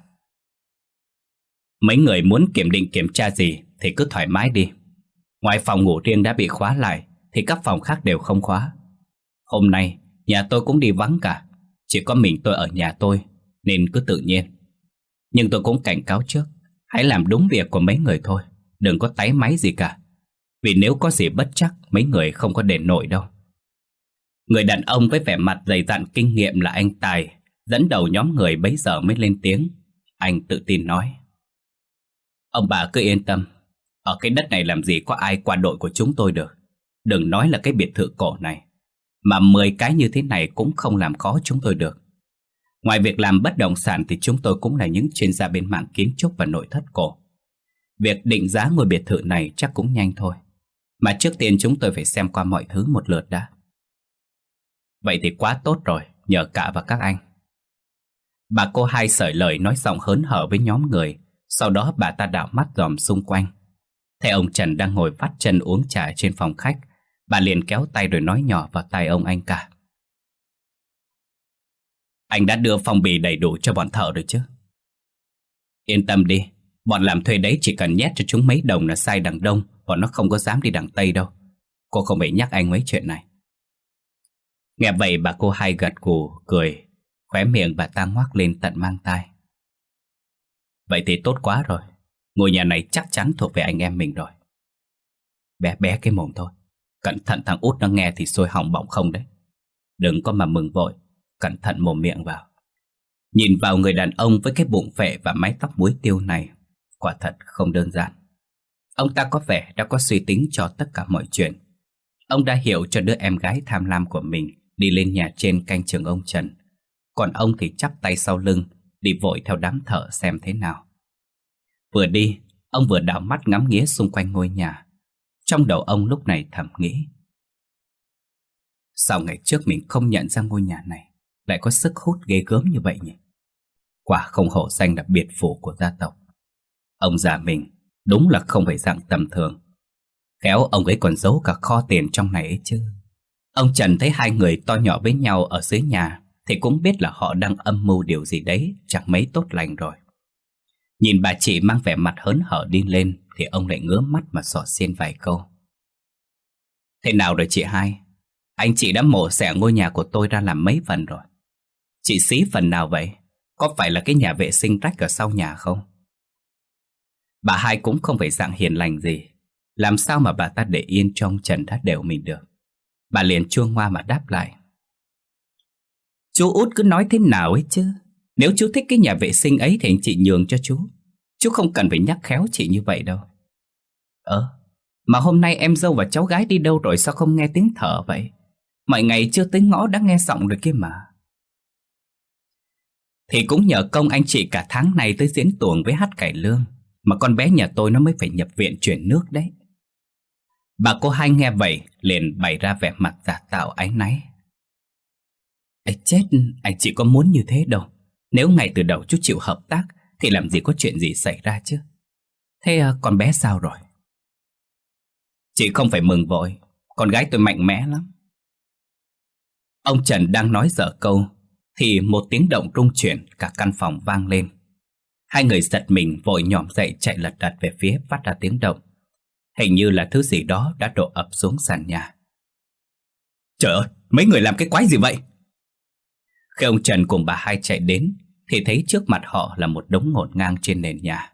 Mấy người muốn kiểm định kiểm tra gì thì cứ thoải mái đi. Ngoài phòng ngủ riêng đã bị khóa lại thì các phòng khác đều không khóa. Hôm nay nhà tôi cũng đi vắng cả. Chỉ có mình tôi ở nhà tôi nên cứ tự nhiên. Nhưng tôi cũng cảnh cáo trước, hãy làm đúng việc của mấy người thôi, đừng có táy máy gì cả. Vì nếu có gì bất trắc mấy người không có đền nổi đâu. Người đàn ông với vẻ mặt dày dặn kinh nghiệm là anh Tài dẫn đầu nhóm người bấy giờ mới lên tiếng. Anh tự tin nói: Ông bà cứ yên tâm, ở cái đất này làm gì có ai qua đội của chúng tôi được. Đừng nói là cái biệt thự cổ này, mà 10 cái như thế này cũng không làm khó chúng tôi được. Ngoài việc làm bất động sản thì chúng tôi cũng là những chuyên gia bên mảng kiến trúc và nội thất cổ. Việc định giá ngôi biệt thự này chắc cũng nhanh thôi. Mà trước tiên chúng tôi phải xem qua mọi thứ một lượt đã. Vậy thì quá tốt rồi, nhờ cả và các anh. Bà cô Hai sởi lời nói giọng hớn hở với nhóm người. Sau đó bà ta đảo mắt dòm xung quanh. Thấy ông Trần đang ngồi vắt chân uống trà trên phòng khách, bà liền kéo tay rồi nói nhỏ vào tai ông anh cả. Anh đã đưa phong bì đầy đủ cho bọn thợ rồi chứ? Yên tâm đi, bọn làm thuê đấy chỉ cần nhét cho chúng mấy đồng là sai đằng Đông, bọn nó không có dám đi đằng Tây đâu. Cô không phải nhắc anh mấy chuyện này. Nghe vậy bà cô Hai gật gù cười, khóe miệng bà ta ngoác lên tận mang tai. Vậy thì tốt quá rồi, ngôi nhà này chắc chắn thuộc về anh em mình rồi. Bé bé cái mồm thôi, cẩn thận thằng út nó nghe thì sôi hỏng bỏng không đấy. Đừng có mà mừng vội, cẩn thận mồm miệng vào. Nhìn vào người đàn ông với cái bụng phệ và mái tóc muối tiêu này, quả thật không đơn giản. Ông ta có vẻ đã có suy tính cho tất cả mọi chuyện. Ông đã hiểu cho đứa em gái tham lam của mình đi lên nhà trên canh chừng ông Trần. Còn ông thì chắp tay sau lưng, đi vội theo đám thợ xem thế nào. Vừa đi, ông vừa đảo mắt ngắm nghía xung quanh ngôi nhà. Trong đầu ông lúc này thầm nghĩ: sao ngày trước mình không nhận ra ngôi nhà này lại có sức hút ghê gớm như vậy nhỉ? Quả không hổ danh là biệt phủ của gia tộc. Ông già mình đúng là không phải dạng tầm thường. Khéo ông ấy còn giấu cả kho tiền trong này ấy chứ. Ông Trần thấy hai người to nhỏ với nhau ở dưới nhà thì cũng biết là họ đang âm mưu điều gì đấy chẳng mấy tốt lành rồi. Nhìn bà chị mang vẻ mặt hớn hở đi lên thì ông lại ngứa mắt mà xỏ xiên vài câu. Thế nào rồi chị Hai? Anh chị đã mổ xẻ ngôi nhà của tôi ra làm mấy phần rồi. Chị xí phần nào vậy? Có phải là cái nhà vệ sinh rách ở sau nhà không? Bà Hai cũng không phải dạng hiền lành gì. Làm sao mà bà ta để yên cho ông Trần đã đều mình được. Bà liền chuông hoa mà đáp lại. Chú út cứ nói thế nào ấy chứ. Nếu chú thích cái nhà vệ sinh ấy thì anh chị nhường cho chú. Chú không cần phải nhắc khéo chị như vậy đâu. Mà hôm nay em dâu và cháu gái đi đâu rồi, sao không nghe tiếng thở vậy? Mọi ngày chưa tới ngõ đã nghe giọng rồi kia mà. Thì cũng nhờ công anh chị cả tháng này tới diễn tuồng với hát cải lương mà con bé nhà tôi nó mới phải nhập viện chuyển nước đấy. Bà cô hai nghe vậy liền bày ra vẻ mặt giả tạo áy náy. Ấy chết, anh chị có muốn như thế đâu. Nếu ngay từ đầu chú chịu hợp tác thì làm gì có chuyện gì xảy ra chứ. Thế con bé sao rồi? Chị không phải mừng vội, con gái tôi mạnh mẽ lắm. Ông Trần đang nói dở câu thì một tiếng động rung chuyển cả căn phòng vang lên. Hai người giật mình vội nhỏm dậy chạy lật đật về phía phát ra tiếng động. Hình như là thứ gì đó đã đổ ập xuống sàn nhà. Trời ơi, mấy người làm cái quái gì vậy? Khi ông Trần cùng bà hai chạy đến thì thấy trước mặt họ là một đống ngổn ngang trên nền nhà.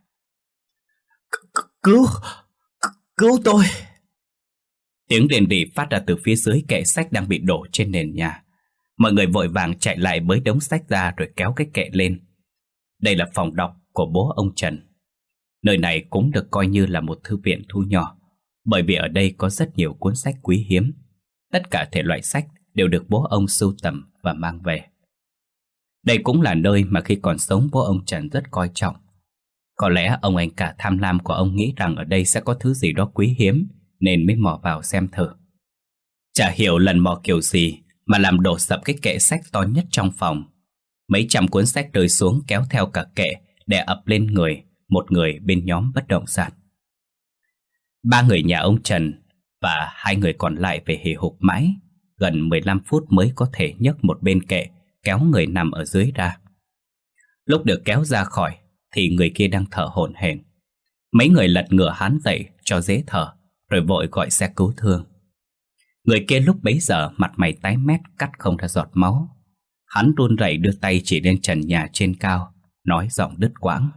Cứu tôi! Tiếng rền rỉ phát ra từ phía dưới kệ sách đang bị đổ trên nền nhà. Mọi người vội vàng chạy lại bới đống sách ra rồi kéo cái kệ lên. Đây là phòng đọc của bố ông Trần. Nơi này cũng được coi như là một thư viện thu nhỏ, bởi vì ở đây có rất nhiều cuốn sách quý hiếm. Tất cả thể loại sách đều được bố ông sưu tầm và mang về. Đây cũng là nơi mà khi còn sống bố ông Trần rất coi trọng. Có lẽ ông anh cả tham lam của ông nghĩ rằng ở đây sẽ có thứ gì đó quý hiếm nên mới mò vào xem thử. Chả hiểu lần mò kiểu gì mà làm đổ sập cái kệ sách to nhất trong phòng. Mấy trăm cuốn sách rơi xuống kéo theo cả kệ để ập lên người một người bên nhóm bất động sản. Ba người nhà ông Trần và hai người còn lại về hì hục mãi, gần 15 phút mới có thể nhấc một bên kệ kéo người nằm ở dưới ra. Lúc được kéo ra khỏi thì người kia đang thở hổn hển. Mấy người lật ngửa hắn dậy cho dễ thở rồi vội gọi xe cứu thương. Người kia lúc bấy giờ mặt mày tái mét, cắt không ra giọt máu. Hắn run rẩy đưa tay chỉ lên trần nhà trên cao, nói giọng đứt quãng.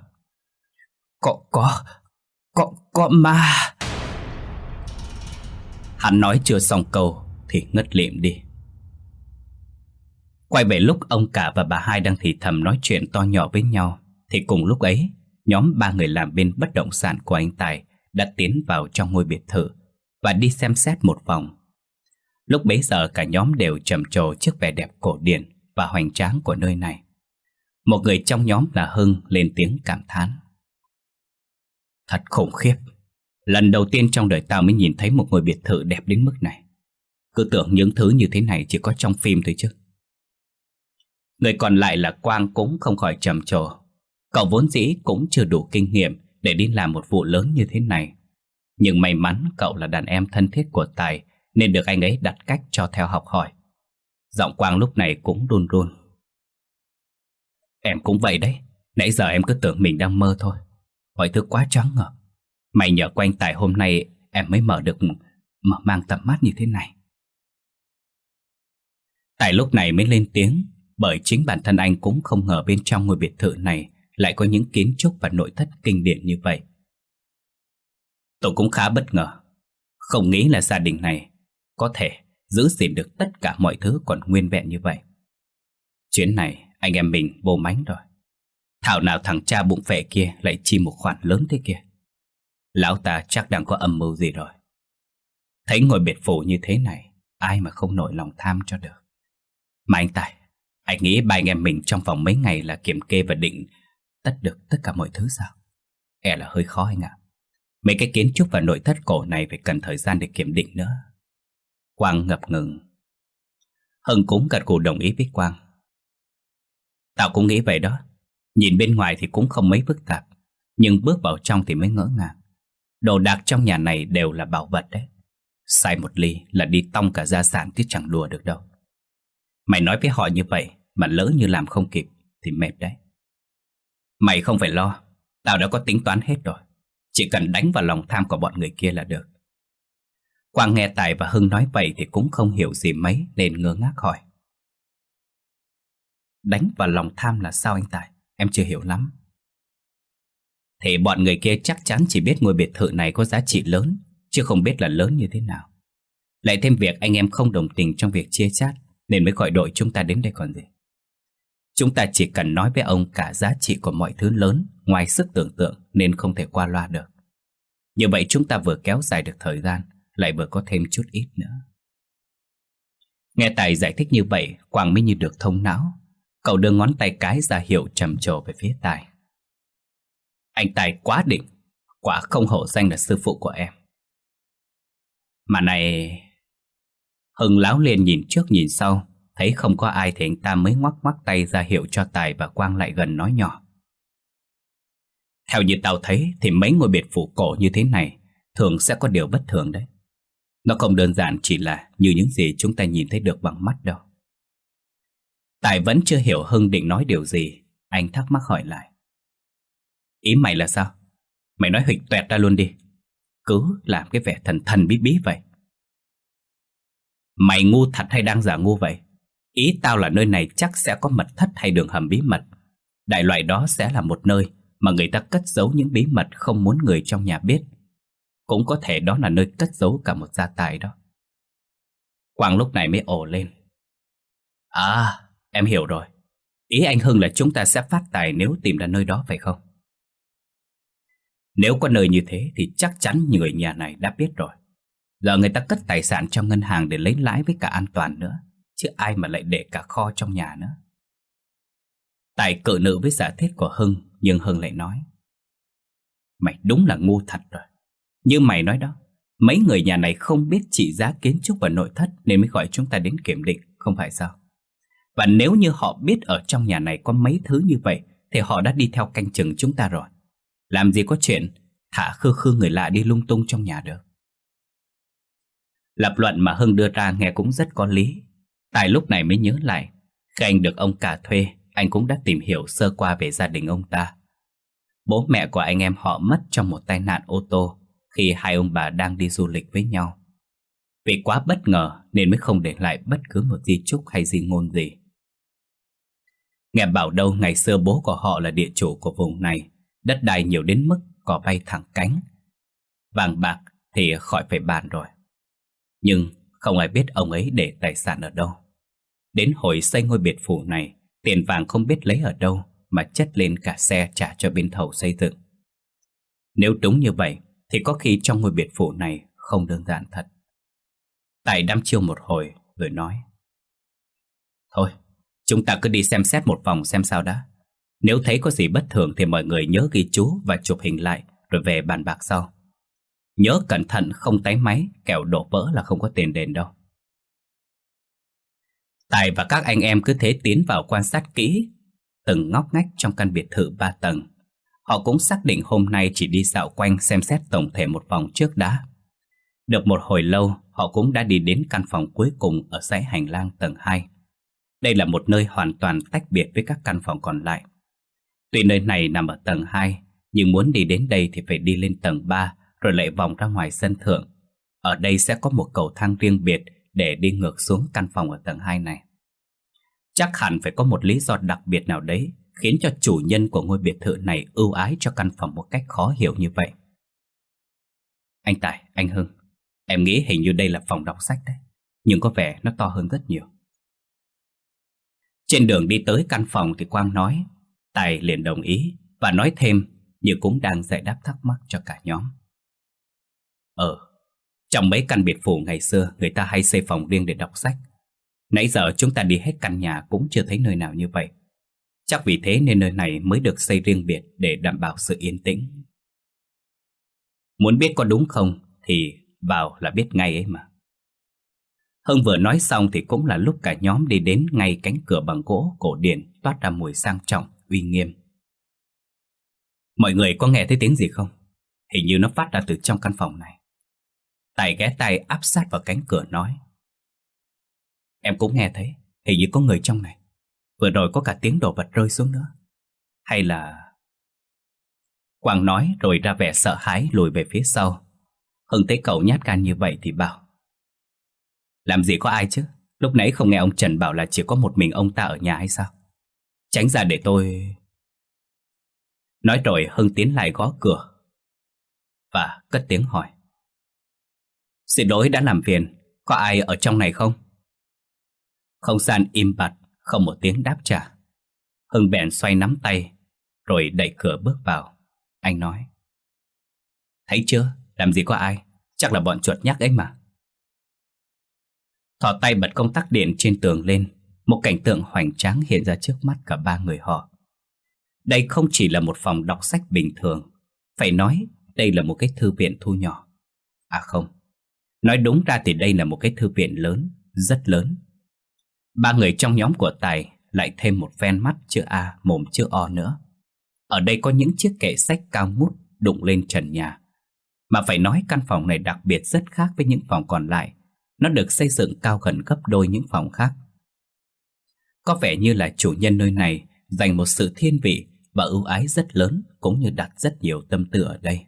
Có ma. Hắn nói chưa xong câu thì ngất lịm đi. Quay về lúc ông cả và bà hai đang thì thầm nói chuyện to nhỏ với nhau thì cùng lúc ấy, nhóm ba người làm bên bất động sản của anh Tài đã tiến vào trong ngôi biệt thự và đi xem xét một vòng. Lúc bấy giờ cả nhóm đều trầm trồ trước vẻ đẹp cổ điển và hoành tráng của nơi này. Một người trong nhóm là Hưng lên tiếng cảm thán. Thật khủng khiếp. Lần đầu tiên trong đời tao mới nhìn thấy một ngôi biệt thự đẹp đến mức này. Cứ tưởng những thứ như thế này chỉ có trong phim thôi chứ. Người còn lại là Quang cũng không khỏi trầm trồ. Cậu vốn dĩ cũng chưa đủ kinh nghiệm để đi làm một vụ lớn như thế này. Nhưng may mắn cậu là đàn em thân thiết của Tài nên được anh ấy đặt cách cho theo học hỏi. Giọng Quang lúc này cũng run run. Em cũng vậy đấy. Nãy giờ em cứ tưởng mình đang mơ thôi. Mọi thứ quá choáng ngợp. Mày nhờ quanh Tài hôm nay em mới mở mang tầm mắt như thế này. Tài lúc này mới lên tiếng, bởi chính bản thân anh cũng không ngờ bên trong ngôi biệt thự này lại có những kiến trúc và nội thất kinh điển như vậy. Tôi cũng khá bất ngờ. Không nghĩ là gia đình này có thể giữ gìn được tất cả mọi thứ còn nguyên vẹn như vậy. Chuyến này anh em mình vô mánh rồi. Thảo nào thằng cha bụng phệ kia lại chi một khoản lớn thế kia. Lão ta chắc đang có âm mưu gì rồi. Thấy ngôi biệt phủ như thế này, ai mà không nổi lòng tham cho được. Mà anh Tài, anh nghĩ ba anh em mình trong vòng mấy ngày là kiểm kê và định tất được tất cả mọi thứ sao? E là hơi khó anh ạ. Mấy cái kiến trúc và nội thất cổ này phải cần thời gian để kiểm định nữa. Quang ngập ngừng. Hưng cũng gật gù đồng ý với Quang. Tao cũng nghĩ vậy đó. Nhìn bên ngoài thì cũng không mấy phức tạp, nhưng bước vào trong thì mới ngỡ ngàng. Đồ đạc trong nhà này đều là bảo vật đấy. Sai một ly là đi tong cả gia sản chứ chẳng đùa được đâu. Mày nói với họ như vậy mà lỡ như làm không kịp thì mệt đấy. Mày không phải lo, tao đã có tính toán hết rồi. Chỉ cần đánh vào lòng tham của bọn người kia là được. Quang nghe Tài và Hưng nói vậy thì cũng không hiểu gì mấy nên ngơ ngác hỏi. Đánh vào lòng tham là sao anh Tài? Em chưa hiểu lắm. Thì bọn người kia chắc chắn chỉ biết ngôi biệt thự này có giá trị lớn, chứ không biết là lớn như thế nào. Lại thêm việc anh em không đồng tình trong việc chia chác nên mới gọi đội chúng ta đến đây còn gì. Chúng ta chỉ cần nói với ông cả giá trị của mọi thứ lớn ngoài sức tưởng tượng nên không thể qua loa được. Như vậy chúng ta vừa kéo dài được thời gian, lại vừa có thêm chút ít nữa. Nghe Tài giải thích như vậy, Quang mới như được thông não. Cậu đưa ngón tay cái ra hiệu trầm trồ về phía Tài. Anh Tài quá đỉnh, quả không hổ danh là sư phụ của em. Mà này... Hưng láo lên nhìn trước nhìn sau, thấy không có ai thì anh ta mới ngoắc ngoắc tay ra hiệu cho Tài và Quang lại gần nói nhỏ. Theo như tao thấy thì mấy ngôi biệt phủ cổ như thế này thường sẽ có điều bất thường đấy. Nó không đơn giản chỉ là như những gì chúng ta nhìn thấy được bằng mắt đâu. Tài vẫn chưa hiểu Hưng định nói điều gì. Anh thắc mắc hỏi lại. Ý mày là sao? Mày nói huỵch toẹt ra luôn đi. Cứ làm cái vẻ thần thần bí bí vậy. Mày ngu thật hay đang giả ngu vậy? Ý tao là nơi này chắc sẽ có mật thất hay đường hầm bí mật. Đại loại đó sẽ là một nơi mà người ta cất giấu những bí mật không muốn người trong nhà biết. Cũng có thể đó là nơi cất giấu cả một gia tài đó. Quang lúc này mới ồ lên. À, em hiểu rồi. Ý anh Hưng là chúng ta sẽ phát tài nếu tìm ra nơi đó phải không? Nếu có nơi như thế thì chắc chắn người nhà này đã biết rồi. Giờ người ta cất tài sản trong ngân hàng để lấy lãi với cả an toàn nữa, chứ ai mà lại để cả kho trong nhà nữa. Tài cự nữ với giả thiết của Hưng, nhưng Hưng lại nói. Mày đúng là ngu thật rồi. Như mày nói đó, mấy người nhà này không biết trị giá kiến trúc và nội thất nên mới gọi chúng ta đến kiểm định, không phải sao? Và nếu như họ biết ở trong nhà này có mấy thứ như vậy thì họ đã đi theo canh chừng chúng ta rồi. Làm gì có chuyện thả khư khư người lạ đi lung tung trong nhà được. Lập luận mà Hưng đưa ra nghe cũng rất có lý. Tài lúc này mới nhớ lại, khi anh được ông cả thuê, anh cũng đã tìm hiểu sơ qua về gia đình ông ta. Bố mẹ của anh em họ mất trong một tai nạn ô tô khi hai ông bà đang đi du lịch với nhau. Vì quá bất ngờ nên mới không để lại bất cứ một di chúc hay di ngôn gì. Nghe bảo đâu ngày xưa bố của họ là địa chủ của vùng này, đất đai nhiều đến mức cỏ bay thẳng cánh. Vàng bạc thì khỏi phải bàn rồi. Nhưng không ai biết ông ấy để tài sản ở đâu. Đến hồi xây ngôi biệt phủ này, tiền vàng không biết lấy ở đâu mà chất lên cả xe trả cho bên thầu xây dựng. Nếu đúng như vậy thì có khi trong ngôi biệt phủ này không đơn giản thật. Tài đăm chiêu một hồi rồi nói. Thôi, chúng ta cứ đi xem xét một vòng xem sao đã. Nếu thấy có gì bất thường thì mọi người nhớ ghi chú và chụp hình lại rồi về bàn bạc sau. Nhớ cẩn thận không tái máy, kẻo đổ vỡ là không có tiền đền đâu. Tài và các anh em cứ thế tiến vào quan sát kỹ từng ngóc ngách trong căn biệt thự 3 tầng. Họ cũng xác định hôm nay chỉ đi dạo quanh xem xét tổng thể một vòng trước đã. Được một hồi lâu, họ cũng đã đi đến căn phòng cuối cùng ở dãy hành lang tầng 2. Đây là một nơi hoàn toàn tách biệt với các căn phòng còn lại. Tuy nơi này nằm ở tầng 2, nhưng muốn đi đến đây thì phải đi lên tầng 3 rồi lại vòng ra ngoài sân thượng. Ở đây sẽ có một cầu thang riêng biệt để đi ngược xuống căn phòng ở tầng 2 này. Chắc hẳn phải có một lý do đặc biệt nào đấy khiến cho chủ nhân của ngôi biệt thự này ưu ái cho căn phòng một cách khó hiểu như vậy. Anh Tài, anh Hưng, em nghĩ hình như đây là phòng đọc sách đấy, nhưng có vẻ nó to hơn rất nhiều. Trên đường đi tới căn phòng thì Quang nói. Tài liền đồng ý và nói thêm như cũng đang giải đáp thắc mắc cho cả nhóm. Trong mấy căn biệt phủ ngày xưa người ta hay xây phòng riêng để đọc sách. Nãy giờ chúng ta đi hết căn nhà cũng chưa thấy nơi nào như vậy. Chắc vì thế nên nơi này mới được xây riêng biệt để đảm bảo sự yên tĩnh. Muốn biết có đúng không thì vào là biết ngay ấy mà. Hưng vừa nói xong thì cũng là lúc cả nhóm đi đến ngay cánh cửa bằng gỗ cổ điển toát ra mùi sang trọng, uy nghiêm. Mọi người có nghe thấy tiếng gì không? Hình như nó phát ra từ trong căn phòng này. Tài ghé tay áp sát vào cánh cửa nói. Em cũng nghe thấy, hình như có người trong này. Vừa rồi có cả tiếng đồ vật rơi xuống nữa. Hay là... Quang nói rồi ra vẻ sợ hãi lùi về phía sau. Hưng thấy cậu nhát gan như vậy thì bảo. Làm gì có ai chứ? Lúc nãy không nghe ông Trần bảo là chỉ có một mình ông ta ở nhà hay sao? Tránh ra để tôi... Nói rồi Hưng tiến lại gõ cửa và cất tiếng hỏi. Xin lỗi đã làm phiền, có ai ở trong này không? Không gian im bặt, không một tiếng đáp trả. Hưng bèn xoay nắm tay, rồi đẩy cửa bước vào. Anh nói: "Thấy chưa, làm gì có ai, chắc là bọn chuột nhắt ấy mà." Thò tay bật công tắc điện trên tường lên. Một cảnh tượng hoành tráng hiện ra trước mắt cả ba người họ. Đây không chỉ là một phòng đọc sách bình thường, phải nói đây là một cái thư viện thu nhỏ. À không, nói đúng ra thì đây là một cái thư viện lớn, rất lớn. Ba người trong nhóm của Tài lại thêm một phen mắt chữ A mồm chữ O nữa. Ở đây có những chiếc kệ sách cao ngút đụng lên trần nhà. Mà phải nói căn phòng này đặc biệt rất khác với những phòng còn lại. Nó được xây dựng cao gần gấp đôi những phòng khác. Có vẻ như là chủ nhân nơi này dành một sự thiên vị và ưu ái rất lớn, cũng như đặt rất nhiều tâm tư ở đây.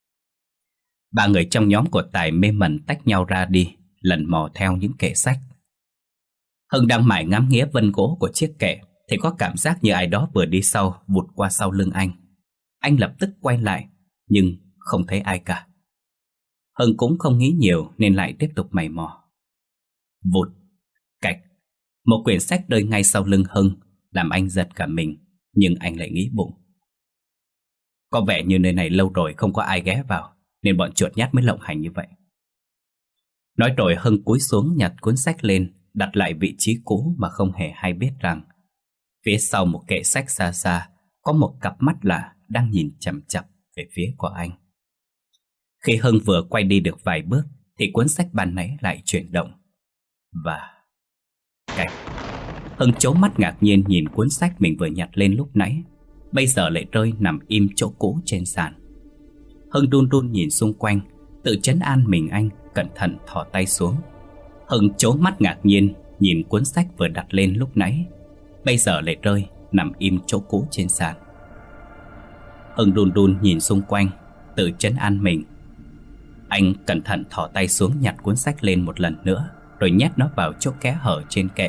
Ba người trong nhóm của Tài mê mẩn tách nhau ra đi, lần mò theo những kệ sách. Hưng đang mải ngắm nghía vân gỗ của chiếc kệ thì có cảm giác như ai đó vừa đi sau vụt qua sau lưng anh. Anh lập tức quay lại, nhưng không thấy ai cả. Hưng cũng không nghĩ nhiều nên lại tiếp tục mày mò. Vụt, cạch, một quyển sách rơi ngay sau lưng Hưng, làm anh giật cả mình. Nhưng anh lại nghĩ bụng, có vẻ như nơi này lâu rồi không có ai ghé vào, nên bọn chuột nhát mới lộng hành như vậy. Nói rồi Hưng cúi xuống nhặt cuốn sách lên, đặt lại vị trí cũ mà không hề hay biết rằng phía sau một kệ sách xa xa có một cặp mắt lạ đang nhìn chằm chằm về phía của anh. Khi Hưng vừa quay đi được vài bước thì cuốn sách ban nãy lại chuyển động. Và cạch, Hưng trố mắt ngạc nhiên nhìn cuốn sách mình vừa nhặt lên lúc nãy, bây giờ lại rơi nằm im chỗ cũ trên sàn. Hưng run run nhìn xung quanh, tự trấn an mình anh, cẩn thận thò tay xuống. Hưng trố mắt ngạc nhiên nhìn cuốn sách vừa đặt lên lúc nãy, bây giờ lại rơi nằm im chỗ cũ trên sàn. Hưng run run nhìn xung quanh, tự trấn an mình. Anh cẩn thận thò tay xuống nhặt cuốn sách lên một lần nữa, rồi nhét nó vào chỗ kẽ hở trên kệ.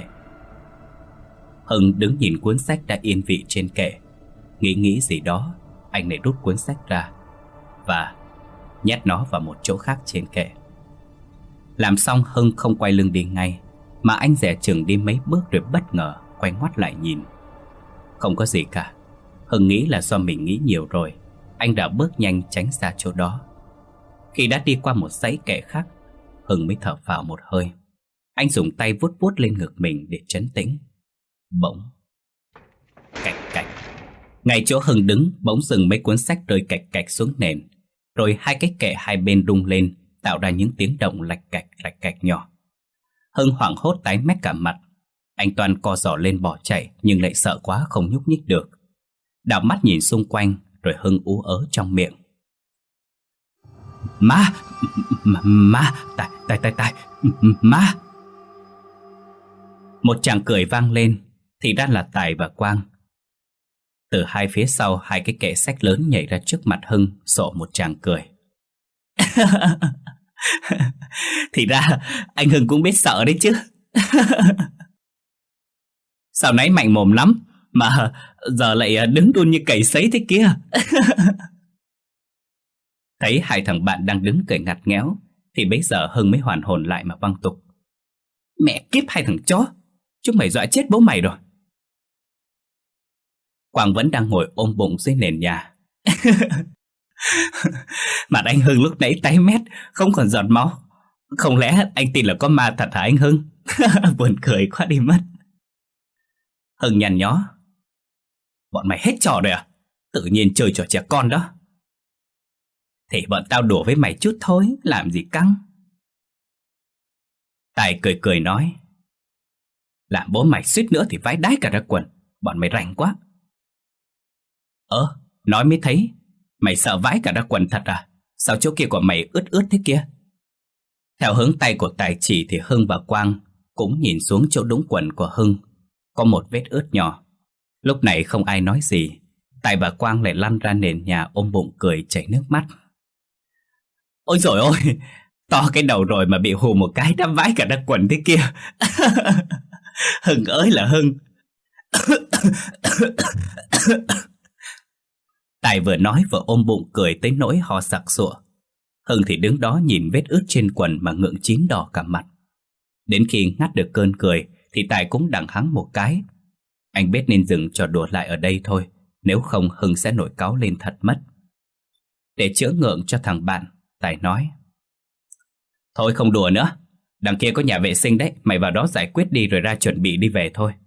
Hưng đứng nhìn cuốn sách đã yên vị trên kệ. Nghĩ gì đó, anh lại rút cuốn sách ra và nhét nó vào một chỗ khác trên kệ. Làm xong Hưng không quay lưng đi ngay, mà anh dè chừng đi mấy bước rồi bất ngờ quay ngoắt lại nhìn. Không có gì cả. Hưng nghĩ là do mình nghĩ nhiều rồi. Anh đã bước nhanh tránh xa chỗ đó. Khi đã đi qua một dãy kệ khác, Hưng mới thở phào một hơi. Anh dùng tay vuốt vuốt lên ngực mình để trấn tĩnh. Bỗng cạch cạch, ngay chỗ Hưng đứng bỗng dừng mấy cuốn sách rơi cạch cạch xuống nền. Rồi hai cái kệ hai bên rung lên, tạo ra những tiếng động lạch cạch nhỏ. Hưng hoảng hốt tái mét cả mặt. Anh toàn co giò lên bỏ chạy, nhưng lại sợ quá không nhúc nhích được. Đảo mắt nhìn xung quanh, rồi Hưng ú ớ trong miệng. Ma, Tài, ma. Một tràng cười vang lên, thì ra là Tài và Quang. Từ hai phía sau hai cái kệ sách lớn nhảy ra trước mặt Hưng, xổ một tràng cười. Thì ra anh Hưng cũng biết sợ đấy chứ. Sao nãy mạnh mồm lắm, mà giờ lại đứng run như cầy sấy thế kia. Thấy hai thằng bạn đang đứng cười ngặt nghẽo, thì bấy giờ Hưng mới hoàn hồn lại mà văng tục. Mẹ kiếp hai thằng chó, chúng mày dọa chết bố mày rồi. Quang vẫn đang ngồi ôm bụng dưới nền nhà. Mặt anh Hưng lúc nãy tái mét, không còn giọt máu. Không lẽ anh tin là có ma thật hả anh Hưng? Buồn cười quá đi mất. Hưng nhăn nhó. Bọn mày hết trò rồi à? Tự nhiên chơi trò trẻ con đó. Thì bọn tao đùa với mày chút thôi, làm gì căng. Tài cười nói. Làm bố mày suýt nữa thì vái đái cả ra quần. Bọn mày rảnh quá. Nói mới thấy. Mày sợ vái cả ra quần thật à? Sao chỗ kia của mày ướt ướt thế kia? Theo hướng tay của Tài chỉ thì Hưng và Quang cũng nhìn xuống chỗ đúng quần của Hưng. Có một vết ướt nhỏ. Lúc này không ai nói gì. Tài và Quang lại lăn ra nền nhà ôm bụng cười chảy nước mắt. Ôi dồi ôi, to cái đầu rồi mà bị hù một cái đã vãi cả ra quần thế kia. Hưng ơi là Hưng. Tài vừa nói vừa ôm bụng cười tới nỗi ho sặc sụa. Hưng thì đứng đó nhìn vết ướt trên quần mà ngượng chín đỏ cả mặt. Đến khi ngắt được cơn cười thì Tài cũng đằng hắng một cái. Anh biết nên dừng trò đùa lại ở đây thôi, nếu không Hưng sẽ nổi cáu lên thật mất. Để chữa ngượng cho thằng bạn, Tài nói: Thôi không đùa nữa, đằng kia có nhà vệ sinh đấy, mày vào đó giải quyết đi rồi ra chuẩn bị đi về thôi.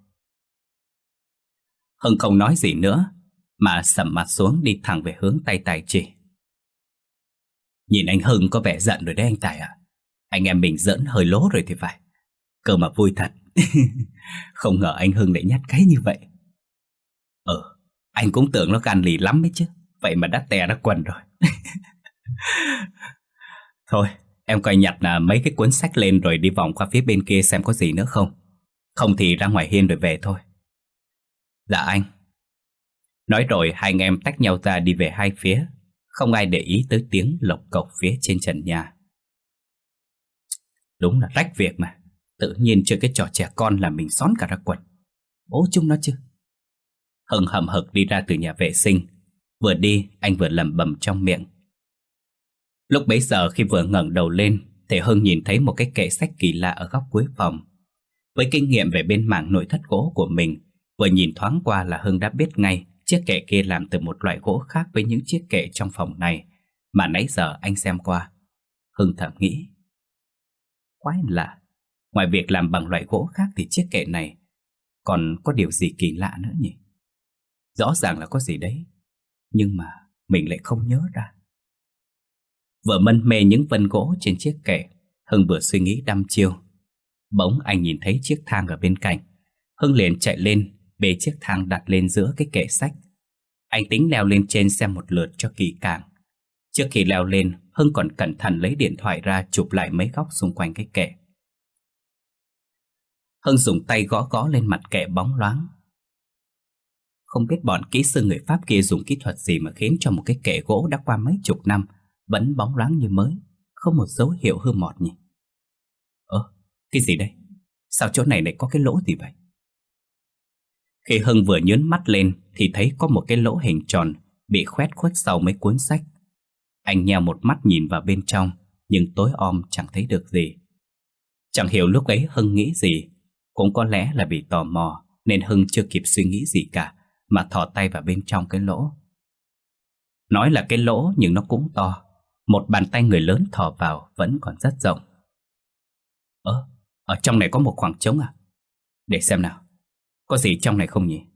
Hưng không nói gì nữa, mà sầm mặt xuống đi thẳng về hướng tay Tài chỉ. Nhìn anh Hưng có vẻ giận rồi đấy anh Tài ạ. Anh em mình giỡn hơi lố rồi thì phải. Cơ mà vui thật. Không ngờ anh Hưng lại nhát cái như vậy. Anh cũng tưởng nó gan lì lắm ấy chứ. Vậy mà đã tè ra quần rồi. Thôi, em coi nhặt mấy cái cuốn sách lên rồi đi vòng qua phía bên kia xem có gì nữa không. Không thì ra ngoài hiên rồi về thôi. Dạ anh. Nói rồi hai anh em tách nhau ra đi về hai phía. Không ai để ý tới tiếng lộc cộc phía trên trần nhà. Đúng là rách việc mà. Tự nhiên chơi cái trò trẻ con làm mình xón cả ra quần. Bố chúng nó chứ. Hưng hậm hực đi ra từ nhà vệ sinh. Vừa đi anh vừa lẩm bẩm trong miệng. Lúc bấy giờ khi vừa ngẩng đầu lên thì Hưng nhìn thấy một cái kệ sách kỳ lạ ở góc cuối phòng. Với kinh nghiệm về bên mảng nội thất gỗ của mình, vừa nhìn thoáng qua là Hưng đã biết ngay chiếc kệ kia làm từ một loại gỗ khác với những chiếc kệ trong phòng này mà nãy giờ anh xem qua. Hưng thầm nghĩ, quái lạ, ngoài việc làm bằng loại gỗ khác thì chiếc kệ này còn có điều gì kỳ lạ nữa nhỉ? Rõ ràng là có gì đấy, nhưng mà mình lại không nhớ ra. Vừa mân mê những vân gỗ trên chiếc kệ, Hưng vừa suy nghĩ đăm chiêu. Bỗng anh nhìn thấy chiếc thang ở bên cạnh. Hưng liền chạy lên, bê chiếc thang đặt lên giữa cái kệ sách. Anh tính leo lên trên xem một lượt cho kỳ càng. Trước khi leo lên, Hưng còn cẩn thận lấy điện thoại ra chụp lại mấy góc xung quanh cái kệ. Hưng dùng tay gõ gõ lên mặt kệ bóng loáng. Không biết bọn kỹ sư người Pháp kia dùng kỹ thuật gì mà khiến cho một cái kệ gỗ đã qua mấy chục năm vẫn bóng loáng như mới, không một dấu hiệu hư mọt nhỉ? Cái gì đây? Sao chỗ này lại có cái lỗ gì vậy? Khi Hưng vừa nhướng mắt lên thì thấy có một cái lỗ hình tròn bị khoét khuất sau mấy cuốn sách. Anh nheo một mắt nhìn vào bên trong, nhưng tối om chẳng thấy được gì. Chẳng hiểu lúc ấy Hưng nghĩ gì. Cũng có lẽ là vì tò mò nên Hưng chưa kịp suy nghĩ gì cả mà thò tay vào bên trong cái lỗ. Nói là cái lỗ nhưng nó cũng to. Một bàn tay người lớn thò vào vẫn còn rất rộng. Ở trong này có một khoảng trống à? Để xem nào, có gì trong này không nhỉ?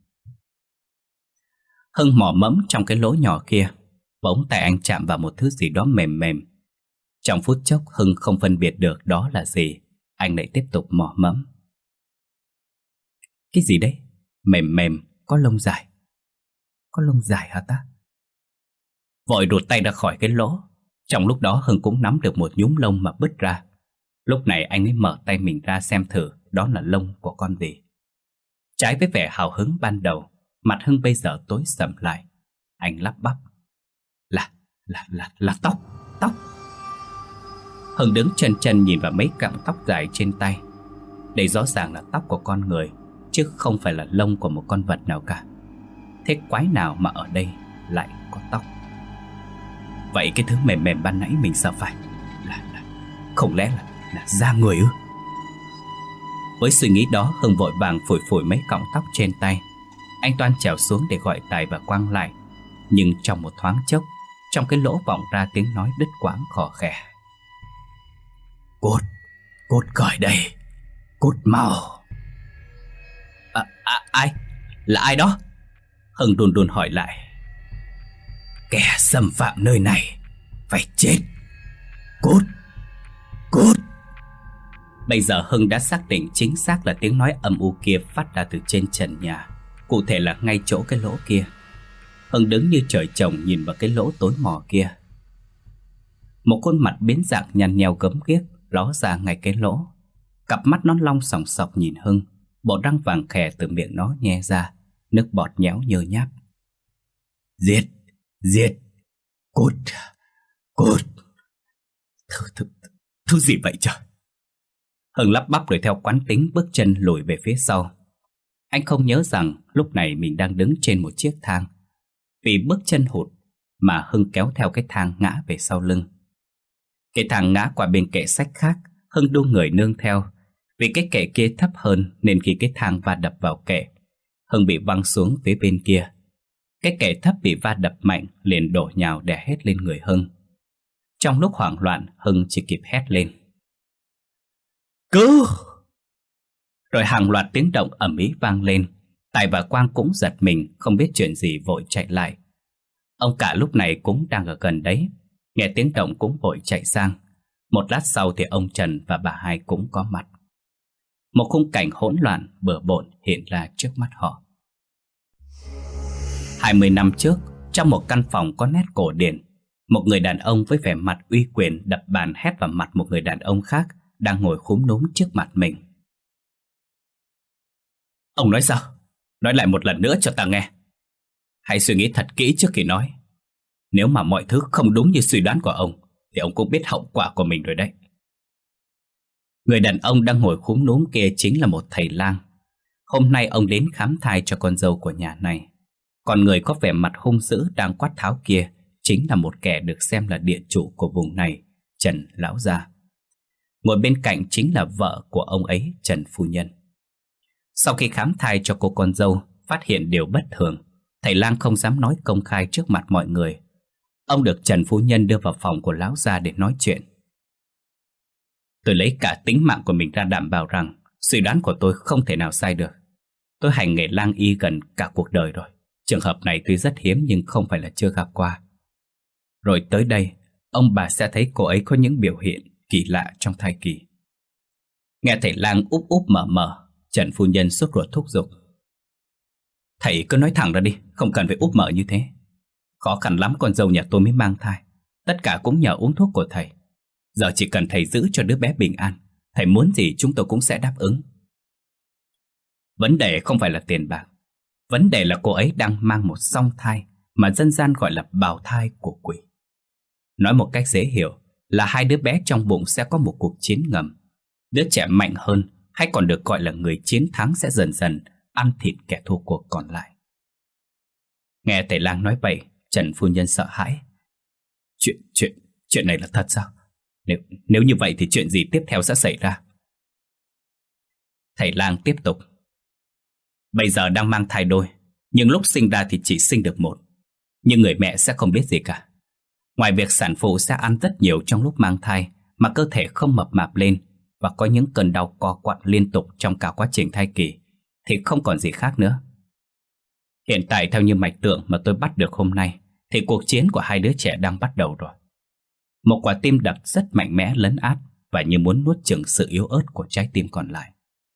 Hưng mò mẫm trong cái lỗ nhỏ kia. Bỗng tay anh chạm vào một thứ gì đó mềm mềm. Trong phút chốc Hưng không phân biệt được đó là gì. Anh lại tiếp tục mò mẫm. Cái gì đấy? Mềm mềm, có lông dài. Có lông dài hả ta? Vội rụt tay ra khỏi cái lỗ. Trong lúc đó Hưng cũng nắm được một nhúm lông mà bứt ra. Lúc này anh mới mở tay mình ra xem thử đó là lông của con gì. Trái với vẻ hào hứng ban đầu, mặt Hưng bây giờ tối sầm lại. Anh lắp bắp. Là tóc. Hưng đứng chần chần nhìn vào mấy cọng tóc dài trên tay. Đây rõ ràng là tóc của con người, chứ không phải là lông của một con vật nào cả. Thế quái nào mà ở đây lại có tóc? Vậy cái thứ mềm mềm ban nãy mình sợ phải không lẽ là da người ư? Với suy nghĩ đó, Hưng vội vàng phủi phủi mấy cọng tóc trên tay. Anh toan trèo xuống để gọi Tài và Quang lại. Nhưng trong một thoáng chốc, trong cái lỗ vọng ra tiếng nói đứt quãng khò khè. Cút khỏi đây. Cút mau. Ai? Là ai đó? Hưng đùn đùn hỏi lại. Kẻ xâm phạm nơi này phải chết. Cút. Bây giờ Hưng đã xác định chính xác là tiếng nói âm u kia phát ra từ trên trần nhà, cụ thể là ngay chỗ cái lỗ kia. Hưng đứng như trời trồng nhìn vào cái lỗ tối mò kia. Một khuôn mặt biến dạng nhăn nheo gớm ghiếc ló ra ngay cái lỗ. Cặp mắt nó long sòng sọc nhìn Hưng, bộ răng vàng khè từ miệng nó nhe ra, nước bọt nhéo nhơ nháp. Giết. Cút. Thứ gì vậy trời? Hưng lắp bắp rồi theo quán tính bước chân lùi về phía sau. Anh không nhớ rằng lúc này mình đang đứng trên một chiếc thang. Vì bước chân hụt mà Hưng kéo theo cái thang ngã về sau lưng. Cái thang ngã qua bên kệ sách khác, Hưng đu người nương theo. Vì cái kệ kia thấp hơn nên khi cái thang va đập vào kệ, Hưng bị văng xuống phía bên kia. Cái kệ thấp bị va đập mạnh liền đổ nhào đè hết lên người Hưng. Trong lúc hoảng loạn, Hưng chỉ kịp hét lên: "Cứu!" Rồi hàng loạt tiếng động ầm ĩ vang lên. Tài và Quang cũng giật mình, không biết chuyện gì vội chạy lại. Ông cả lúc này cũng đang ở gần đấy, nghe tiếng động cũng vội chạy sang. Một lát sau thì ông Trần và bà Hai cũng có mặt. Một khung cảnh hỗn loạn bừa bộn hiện ra trước mắt họ. 20 năm trước, trong một căn phòng có nét cổ điển, một người đàn ông với vẻ mặt uy quyền đập bàn hét vào mặt một người đàn ông khác đang ngồi khúm núm trước mặt mình. "Ông nói sao? Nói lại một lần nữa cho ta nghe. Hãy suy nghĩ thật kỹ trước khi nói. Nếu mà mọi thứ không đúng như suy đoán của ông thì ông cũng biết hậu quả của mình rồi đấy." Người đàn ông đang ngồi khúm núm kia chính là một thầy lang. Hôm nay ông đến khám thai cho con dâu của nhà này. Còn người có vẻ mặt hung dữ đang quát tháo kia chính là một kẻ được xem là địa chủ của vùng này, Trần lão gia. Ngồi bên cạnh chính là vợ của ông ấy, Trần phu nhân. Sau khi khám thai cho cô con dâu, phát hiện điều bất thường, thầy lang không dám nói công khai trước mặt mọi người. Ông được Trần phu nhân đưa vào phòng của lão gia để nói chuyện. "Tôi lấy cả tính mạng của mình ra đảm bảo rằng suy đoán của tôi không thể nào sai được. Tôi hành nghề lang y gần cả cuộc đời rồi. Trường hợp này tuy rất hiếm nhưng không phải là chưa gặp qua. Rồi tới đây, ông bà sẽ thấy cô ấy có những biểu hiện kỳ lạ trong thai kỳ." Nghe thầy lang úp úp mở mở, Trần phu nhân sốt ruột thúc giục: "Thầy cứ nói thẳng ra đi, không cần phải úp mở như thế. Khó khăn lắm con dâu nhà tôi mới mang thai. Tất cả cũng nhờ uống thuốc của thầy. Giờ chỉ cần thầy giữ cho đứa bé bình an, thầy muốn gì chúng tôi cũng sẽ đáp ứng. Vấn đề không phải là tiền bạc. Vấn đề là cô ấy đang mang một song thai mà dân gian gọi là bào thai của quỷ. Nói một cách dễ hiểu là hai đứa bé trong bụng sẽ có một cuộc chiến ngầm. Đứa trẻ mạnh hơn, hay còn được gọi là người chiến thắng, sẽ dần dần ăn thịt kẻ thua cuộc còn lại." Nghe thầy lang nói vậy, Trần phu nhân sợ hãi. Chuyện này là thật sao? Nếu như vậy thì chuyện gì tiếp theo sẽ xảy ra?" Thầy lang tiếp tục: "Bây giờ đang mang thai đôi, nhưng lúc sinh ra thì chỉ sinh được một. Nhưng người mẹ sẽ không biết gì cả. Ngoài việc sản phụ sẽ ăn rất nhiều trong lúc mang thai mà cơ thể không mập mạp lên và có những cơn đau co quặn liên tục trong cả quá trình thai kỳ, thì không còn gì khác nữa. Hiện tại theo như mạch tượng mà tôi bắt được hôm nay thì cuộc chiến của hai đứa trẻ đang bắt đầu rồi. Một quả tim đập rất mạnh mẽ lấn át và như muốn nuốt chửng sự yếu ớt của trái tim còn lại."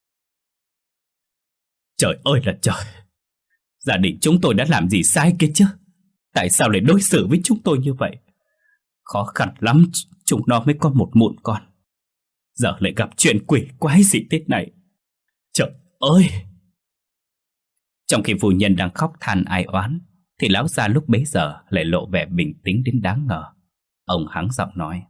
Trời ơi là trời! Gia đình chúng tôi đã làm gì sai kia chứ? Tại sao lại đối xử với chúng tôi như vậy? Khó khăn lắm chúng nó mới có một mụn con. Giờ lại gặp chuyện quỷ quái gì thế này. Trời ơi! Trong khi phu nhân đang khóc than ai oán thì lão gia lúc bấy giờ lại lộ vẻ bình tĩnh đến đáng ngờ. Ông hắng giọng nói: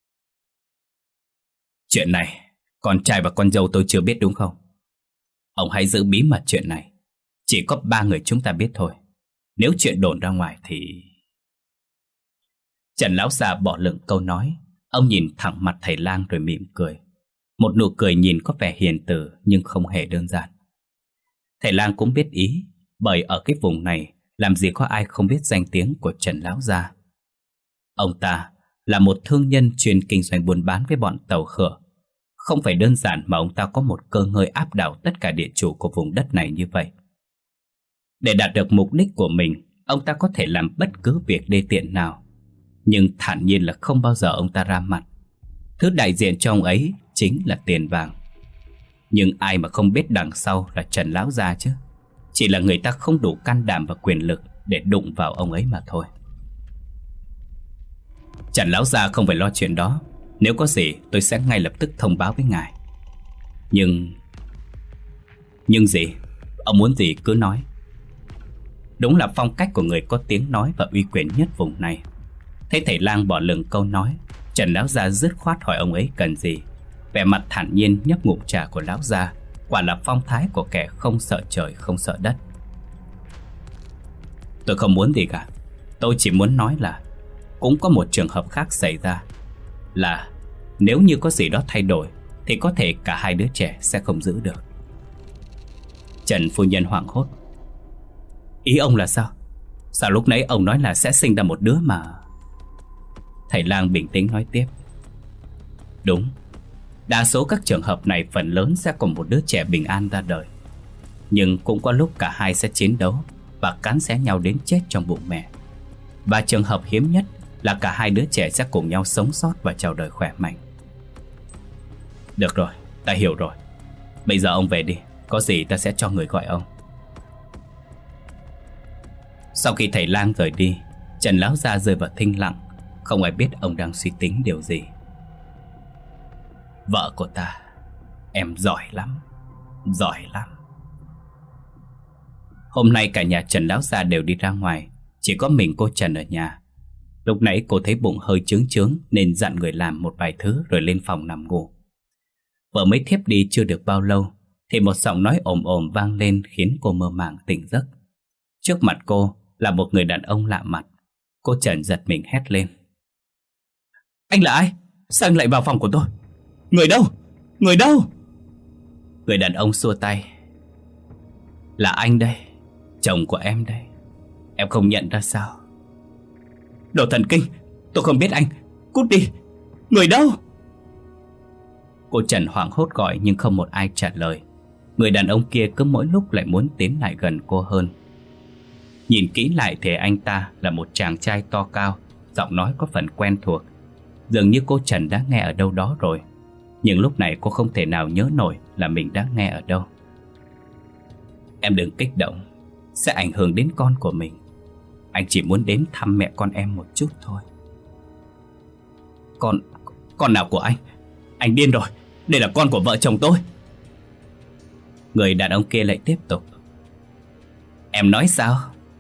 "Chuyện này con trai và con dâu tôi chưa biết đúng không? Ông hãy giữ bí mật chuyện này. Chỉ có 3 người chúng ta biết thôi. Nếu chuyện đồn ra ngoài thì..." Trần lão già bỏ lửng câu nói. Ông nhìn thẳng mặt thầy lang rồi mỉm cười. Một nụ cười nhìn có vẻ hiền từ nhưng không hề đơn giản. Thầy lang cũng biết ý, bởi ở cái vùng này làm gì có ai không biết danh tiếng của Trần lão gia. Ông ta là một thương nhân chuyên kinh doanh buôn bán với bọn tàu khở. Không phải đơn giản mà ông ta có một cơ ngơi áp đảo tất cả địa chủ của vùng đất này như vậy. Để đạt được mục đích của mình, ông ta có thể làm bất cứ việc đê tiện nào, nhưng thản nhiên là không bao giờ ông ta ra mặt. Thứ đại diện cho ông ấy chính là tiền vàng. Nhưng ai mà không biết đằng sau là Trần lão gia chứ? Chỉ là người ta không đủ can đảm và quyền lực để đụng vào ông ấy mà thôi. Trần lão gia không phải lo chuyện đó. Nếu có gì tôi sẽ ngay lập tức thông báo với ngài. Nhưng gì? Ông muốn gì cứ nói. Đúng là phong cách của người có tiếng nói và uy quyền nhất vùng này. Thấy thầy lang bỏ lửng câu nói, Trần lão gia dứt khoát hỏi ông ấy cần gì. Vẻ mặt thản nhiên nhấp ngụm trà của lão gia, quả là phong thái của kẻ không sợ trời không sợ đất. Tôi không muốn gì cả. Tôi chỉ muốn nói là cũng có một trường hợp khác xảy ra, là nếu như có gì đó thay đổi thì có thể cả hai đứa trẻ sẽ không giữ được. Trần phu nhân hoảng hốt. Ý ông là sao? Sao lúc nãy ông nói là sẽ sinh ra một đứa mà... Thầy lang bình tĩnh nói tiếp. Đúng, đa số các trường hợp này phần lớn sẽ có một đứa trẻ bình an ra đời. Nhưng cũng có lúc cả hai sẽ chiến đấu và cắn xé nhau đến chết trong bụng mẹ. Và trường hợp hiếm nhất là cả hai đứa trẻ sẽ cùng nhau sống sót và chào đời khỏe mạnh. Được rồi, ta hiểu rồi. Bây giờ ông về đi, có gì ta sẽ cho người gọi ông. Sau khi thầy lang rời đi, Trần lão gia rơi vào thinh lặng. Không ai biết ông đang suy tính điều gì. Vợ của ta, em giỏi lắm, giỏi lắm. Hôm nay cả nhà Trần lão gia đều đi ra ngoài, chỉ có mình cô Trần ở nhà. Lúc nãy cô thấy bụng hơi chướng chướng nên dặn người làm một vài thứ rồi lên phòng nằm ngủ. Vừa mới thiếp đi chưa được bao lâu thì một giọng nói ồm ồm vang lên khiến cô mơ màng tỉnh giấc. Trước mặt cô là một người đàn ông lạ mặt. Cô Trần giật mình hét lên. Anh là ai? Sao anh lại vào phòng của tôi? Người đâu? Người đâu? Người đàn ông xua tay. Là anh đây, chồng của em đây. Em không nhận ra sao? Đồ thần kinh, tôi không biết anh. Cút đi, người đâu? Cô Trần hoảng hốt gọi nhưng không một ai trả lời. Người đàn ông kia cứ mỗi lúc lại muốn tiến lại gần cô hơn. Nhìn kỹ lại thì anh ta là một chàng trai to cao, giọng nói có phần quen thuộc. Dường như cô Trần đã nghe ở đâu đó rồi, nhưng lúc này cô không thể nào nhớ nổi là mình đã nghe ở đâu. Em đừng kích động, sẽ ảnh hưởng đến con của mình. Anh chỉ muốn đến thăm mẹ con em một chút thôi. Con nào của anh? Anh điên rồi, đây là con của vợ chồng tôi. Người đàn ông kia lại tiếp tục. Em nói sao?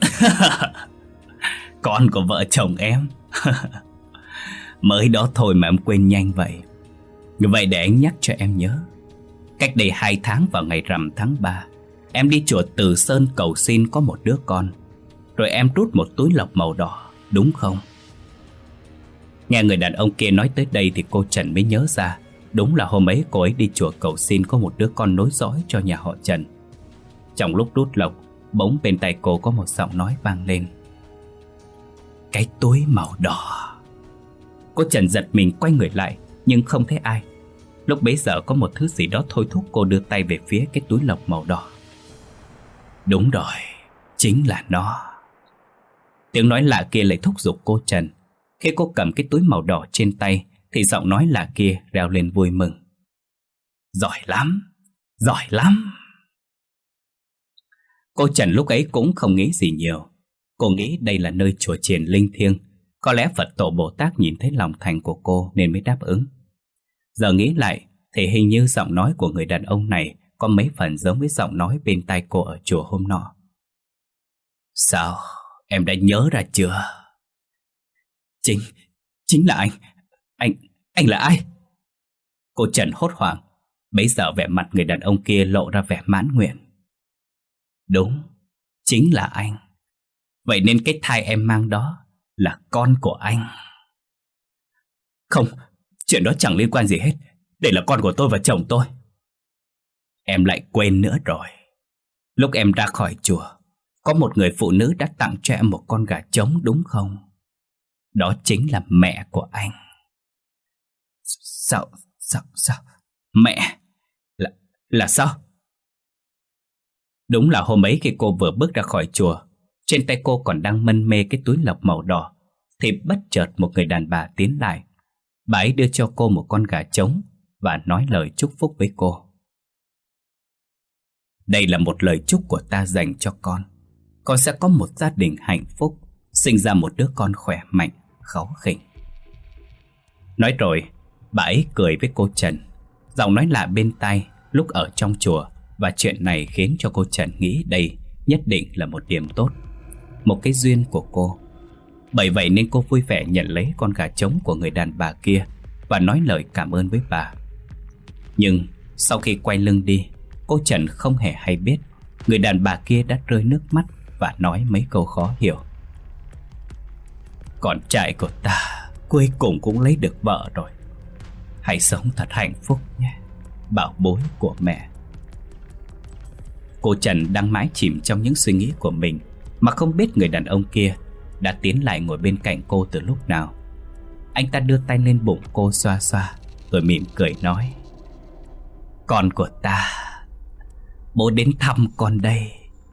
Con của vợ chồng em. Mới đó thôi mà em quên nhanh vậy. Vậy để anh nhắc cho em nhớ. Cách đây 2 tháng vào ngày rằm tháng 3, em đi chùa Từ Sơn cầu xin có một đứa con. Rồi em rút một túi lộc màu đỏ, đúng không? Nghe người đàn ông kia nói tới đây thì cô Trần mới nhớ ra. Đúng là hôm ấy cô ấy đi chùa cầu xin có một đứa con nối dõi cho nhà họ Trần. Trong lúc rút lộc, bỗng bên tay cô có một giọng nói vang lên. Cái túi màu đỏ. Cô Trần giật mình quay người lại nhưng không thấy ai. Lúc bấy giờ có một thứ gì đó thôi thúc cô đưa tay về phía cái túi lộc màu đỏ. Đúng rồi, chính là nó. Tiếng nói lạ kia lại thúc giục cô Trần. Khi cô cầm cái túi màu đỏ trên tay thì giọng nói lạ kia reo lên vui mừng. Giỏi lắm, giỏi lắm. Cô Trần lúc ấy cũng không nghĩ gì nhiều. Cô nghĩ đây là nơi chùa chiền linh thiêng. Có lẽ Phật Tổ Bồ Tát nhìn thấy lòng thành của cô nên mới đáp ứng. Giờ nghĩ lại thì hình như giọng nói của người đàn ông này có mấy phần giống với giọng nói bên tai cô ở chùa hôm nọ. Sao? Em đã nhớ ra chưa? Chính là anh. Anh là ai? Cô Trần hốt hoảng. Bấy giờ vẻ mặt người đàn ông kia lộ ra vẻ mãn nguyện. Đúng, chính là anh. Vậy nên cái thai em mang đó là con của anh. Không, chuyện đó chẳng liên quan gì hết. Đây là con của tôi và chồng tôi. Em lại quên nữa rồi. Lúc em ra khỏi chùa, có một người phụ nữ đã tặng cho em một con gà trống đúng không? Đó chính là mẹ của anh. Sao? Mẹ? Là sao? Đúng là hôm ấy khi cô vừa bước ra khỏi chùa, trên tay cô còn đang mân mê cái túi lộc màu đỏ, thì bất chợt một người đàn bà tiến lại. Bà ấy đưa cho cô một con gà trống và nói lời chúc phúc với cô. Đây là một lời chúc của ta dành cho con. Con sẽ có một gia đình hạnh phúc, sinh ra một đứa con khỏe mạnh, kháu khỉnh. Nói rồi, bà ấy cười với cô Trần. Giọng nói lạ bên tai lúc ở trong chùa, và chuyện này khiến cho cô Trần nghĩ đây nhất định là một điểm tốt, một cái duyên của cô. Bởi vậy nên cô vui vẻ nhận lấy con gà trống của người đàn bà kia và nói lời cảm ơn với bà. Nhưng sau khi quay lưng đi, cô Trần không hề hay biết người đàn bà kia đã rơi nước mắt và nói mấy câu khó hiểu. Con trai của ta cuối cùng cũng lấy được vợ rồi. Hãy sống thật hạnh phúc nhé, bảo bối của mẹ. Cô Trần đang mãi chìm trong những suy nghĩ của mình mà không biết người đàn ông kia đã tiến lại ngồi bên cạnh cô từ lúc nào. Anh ta đưa tay lên bụng cô xoa xoa, rồi mỉm cười nói: "Con của ta, bố đến thăm con đây."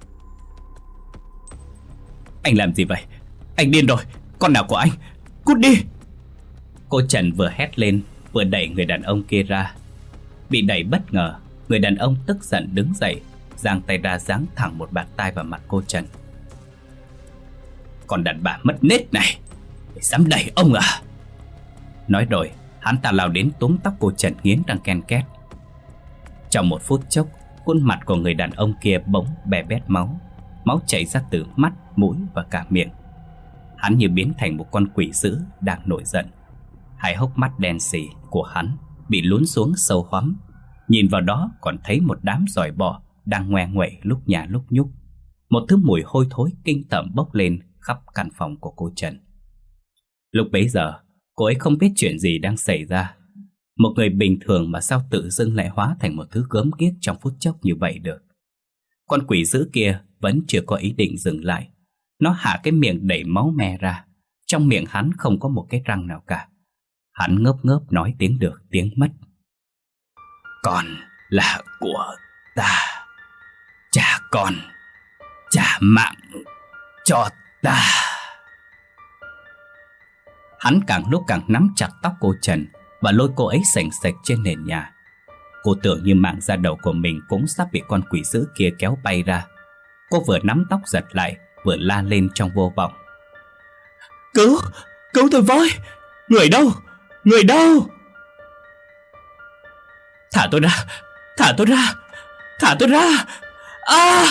"Anh làm gì vậy? Anh điên rồi, con nào của anh? Cút đi!" Cô Trần vừa hét lên vừa đẩy người đàn ông kia ra. Bị đẩy bất ngờ, người đàn ông tức giận đứng dậy, giang tay ra giáng thẳng một bạt tai vào mặt cô Trần. "Con đàn bà mất nết này, mày dám đẩy ông à?" Nói rồi, hắn ta lao đến túm tóc cô Trần nghiến răng ken két. Trong một phút chốc, khuôn mặt của người đàn ông kia bỗng bè bét máu. Máu chảy ra từ mắt, mũi và cả miệng. Hắn như biến thành một con quỷ dữ đang nổi giận. Hai hốc mắt đen sì của hắn bị lún xuống sâu hoắm. Nhìn vào đó còn thấy một đám giòi bọ đang ngoe nguậy lúc nhả lúc nhúc. Một thứ mùi hôi thối kinh tởm bốc lên khắp căn phòng của cô Trần. Lúc bấy giờ, cô ấy không biết chuyện gì đang xảy ra. Một người bình thường mà sao tự dưng lại hóa thành một thứ gớm ghiếc trong phút chốc như vậy được. Con quỷ dữ kia vẫn chưa có ý định dừng lại. Nó hạ cái miệng đầy máu me ra. Trong miệng hắn không có một cái răng nào cả. Hắn ngớp ngớp nói tiếng được tiếng mất: "Con là của ta, trả con, trả mạng cho ta." Hắn càng lúc càng nắm chặt tóc cô Trần và lôi cô ấy sành sạch trên nền nhà. Cô tưởng như mạng da đầu của mình cũng sắp bị con quỷ dữ kia kéo bay ra. Cô vừa nắm tóc giật lại, vừa la lên trong vô vọng: "Cứu, cứu tôi với! Người đâu? Người đâu? Thả tôi ra! Thả tôi ra! Thả tôi ra! À!"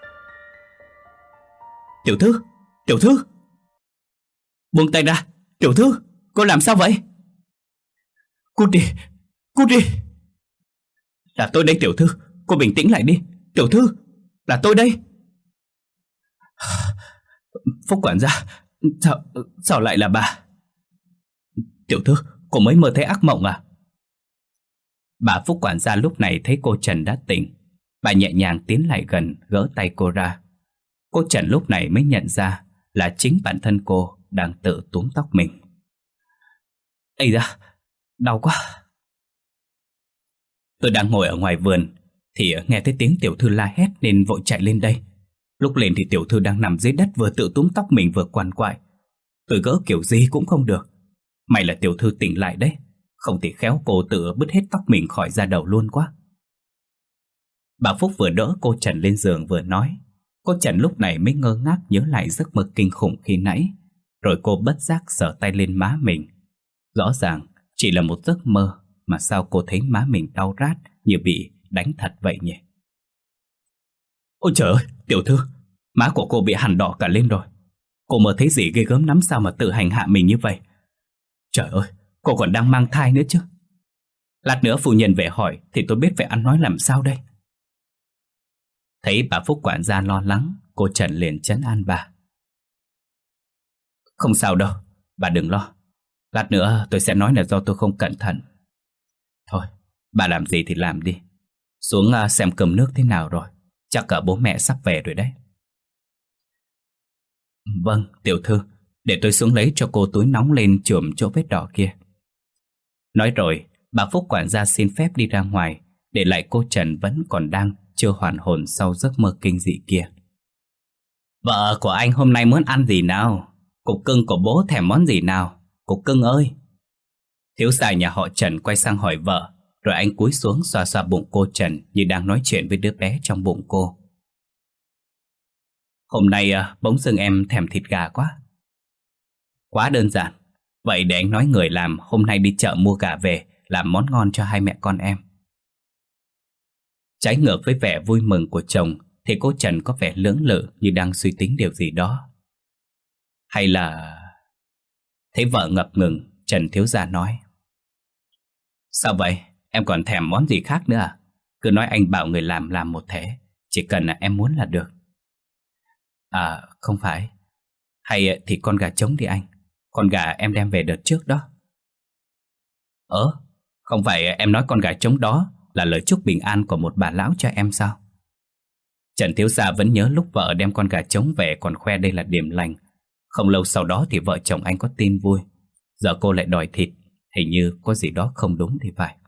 "Tiểu thư! Tiểu thư! Buông tay ra! Tiểu thư! Cô làm sao vậy?" "Cút đi! Cút đi!" "Là tôi đây tiểu thư! Cô bình tĩnh lại đi! Tiểu thư! Là tôi đây!" "Phúc quản gia! Sao lại là bà?" "Tiểu thư! Cô mới mơ thấy ác mộng à?" Bà Phúc quản gia lúc này thấy cô Trần đã tỉnh. Bà nhẹ nhàng tiến lại gần, gỡ tay cô ra. Cô Trần lúc này mới nhận ra là chính bản thân cô đang tự túm tóc mình. "Ây da, đau quá!" "Tôi đang ngồi ở ngoài vườn thì nghe thấy tiếng tiểu thư la hét nên vội chạy lên đây. Lúc lên thì tiểu thư đang nằm dưới đất, vừa tự túm tóc mình vừa quằn quại. Tôi gỡ kiểu gì cũng không được. May là tiểu thư tỉnh lại đấy, không thì khéo cô tự bứt hết tóc mình khỏi da đầu luôn quá." Bà Phúc vừa đỡ cô Trần lên giường vừa nói. Cô Trần lúc này mới ngơ ngác nhớ lại giấc mơ kinh khủng khi nãy. Rồi cô bất giác sờ tay lên má mình. Rõ ràng chỉ là một giấc mơ, mà sao cô thấy má mình đau rát như bị đánh thật vậy nhỉ? "Ôi trời ơi, tiểu thư, má của cô bị hằn đỏ cả lên rồi. Cô mơ thấy gì ghê gớm lắm sao mà tự hành hạ mình như vậy? Trời ơi, cô còn đang mang thai nữa chứ. Lát nữa phu nhân về hỏi thì tôi biết phải ăn nói làm sao đây." Thấy bà Phúc quản gia lo lắng, cô Trần liền trấn an bà: "Không sao đâu, bà đừng lo. Lát nữa tôi sẽ nói là do tôi không cẩn thận. Thôi, bà làm gì thì làm đi. Xuống xem cơm nước thế nào rồi. Chắc cả bố mẹ sắp về rồi đấy." "Vâng, tiểu thư, để tôi xuống lấy cho cô túi nóng lên chườm chỗ vết đỏ kia." Nói rồi, bà Phúc quản gia xin phép đi ra ngoài, để lại cô Trần vẫn còn đang chưa hoàn hồn sau giấc mơ kinh dị kia. "Vợ của anh hôm nay muốn ăn gì nào? Cục cưng của bố thèm món gì nào? Cục cưng ơi!" Thiếu gia nhà họ Trần quay sang hỏi vợ, rồi anh cúi xuống xoa xoa bụng cô Trần như đang nói chuyện với đứa bé trong bụng cô. "Hôm nay bỗng dưng em thèm thịt gà quá." "Quá đơn giản. Vậy để anh nói người làm hôm nay đi chợ mua gà về làm món ngon cho hai mẹ con em." Trái ngược với vẻ vui mừng của chồng thì cô Trần có vẻ lưỡng lự như đang suy tính điều gì đó. Hay là... Thấy vợ ngập ngừng, Trần thiếu gia nói: "Sao vậy? Em còn thèm món gì khác nữa à? Cứ nói anh bảo người làm một thể. Chỉ cần là em muốn là được." "À, không phải. Hay thì con gà trống đi anh. Con gà em đem về đợt trước đó." Không phải em nói con gà trống đó là lời chúc bình an của một bà lão cho em sao?" Trần thiếu gia vẫn nhớ lúc vợ đem con gà trống về còn khoe đây là điểm lành. Không lâu sau đó thì vợ chồng anh có tin vui. Giờ cô lại đòi thịt, hình như có gì đó không đúng thì phải.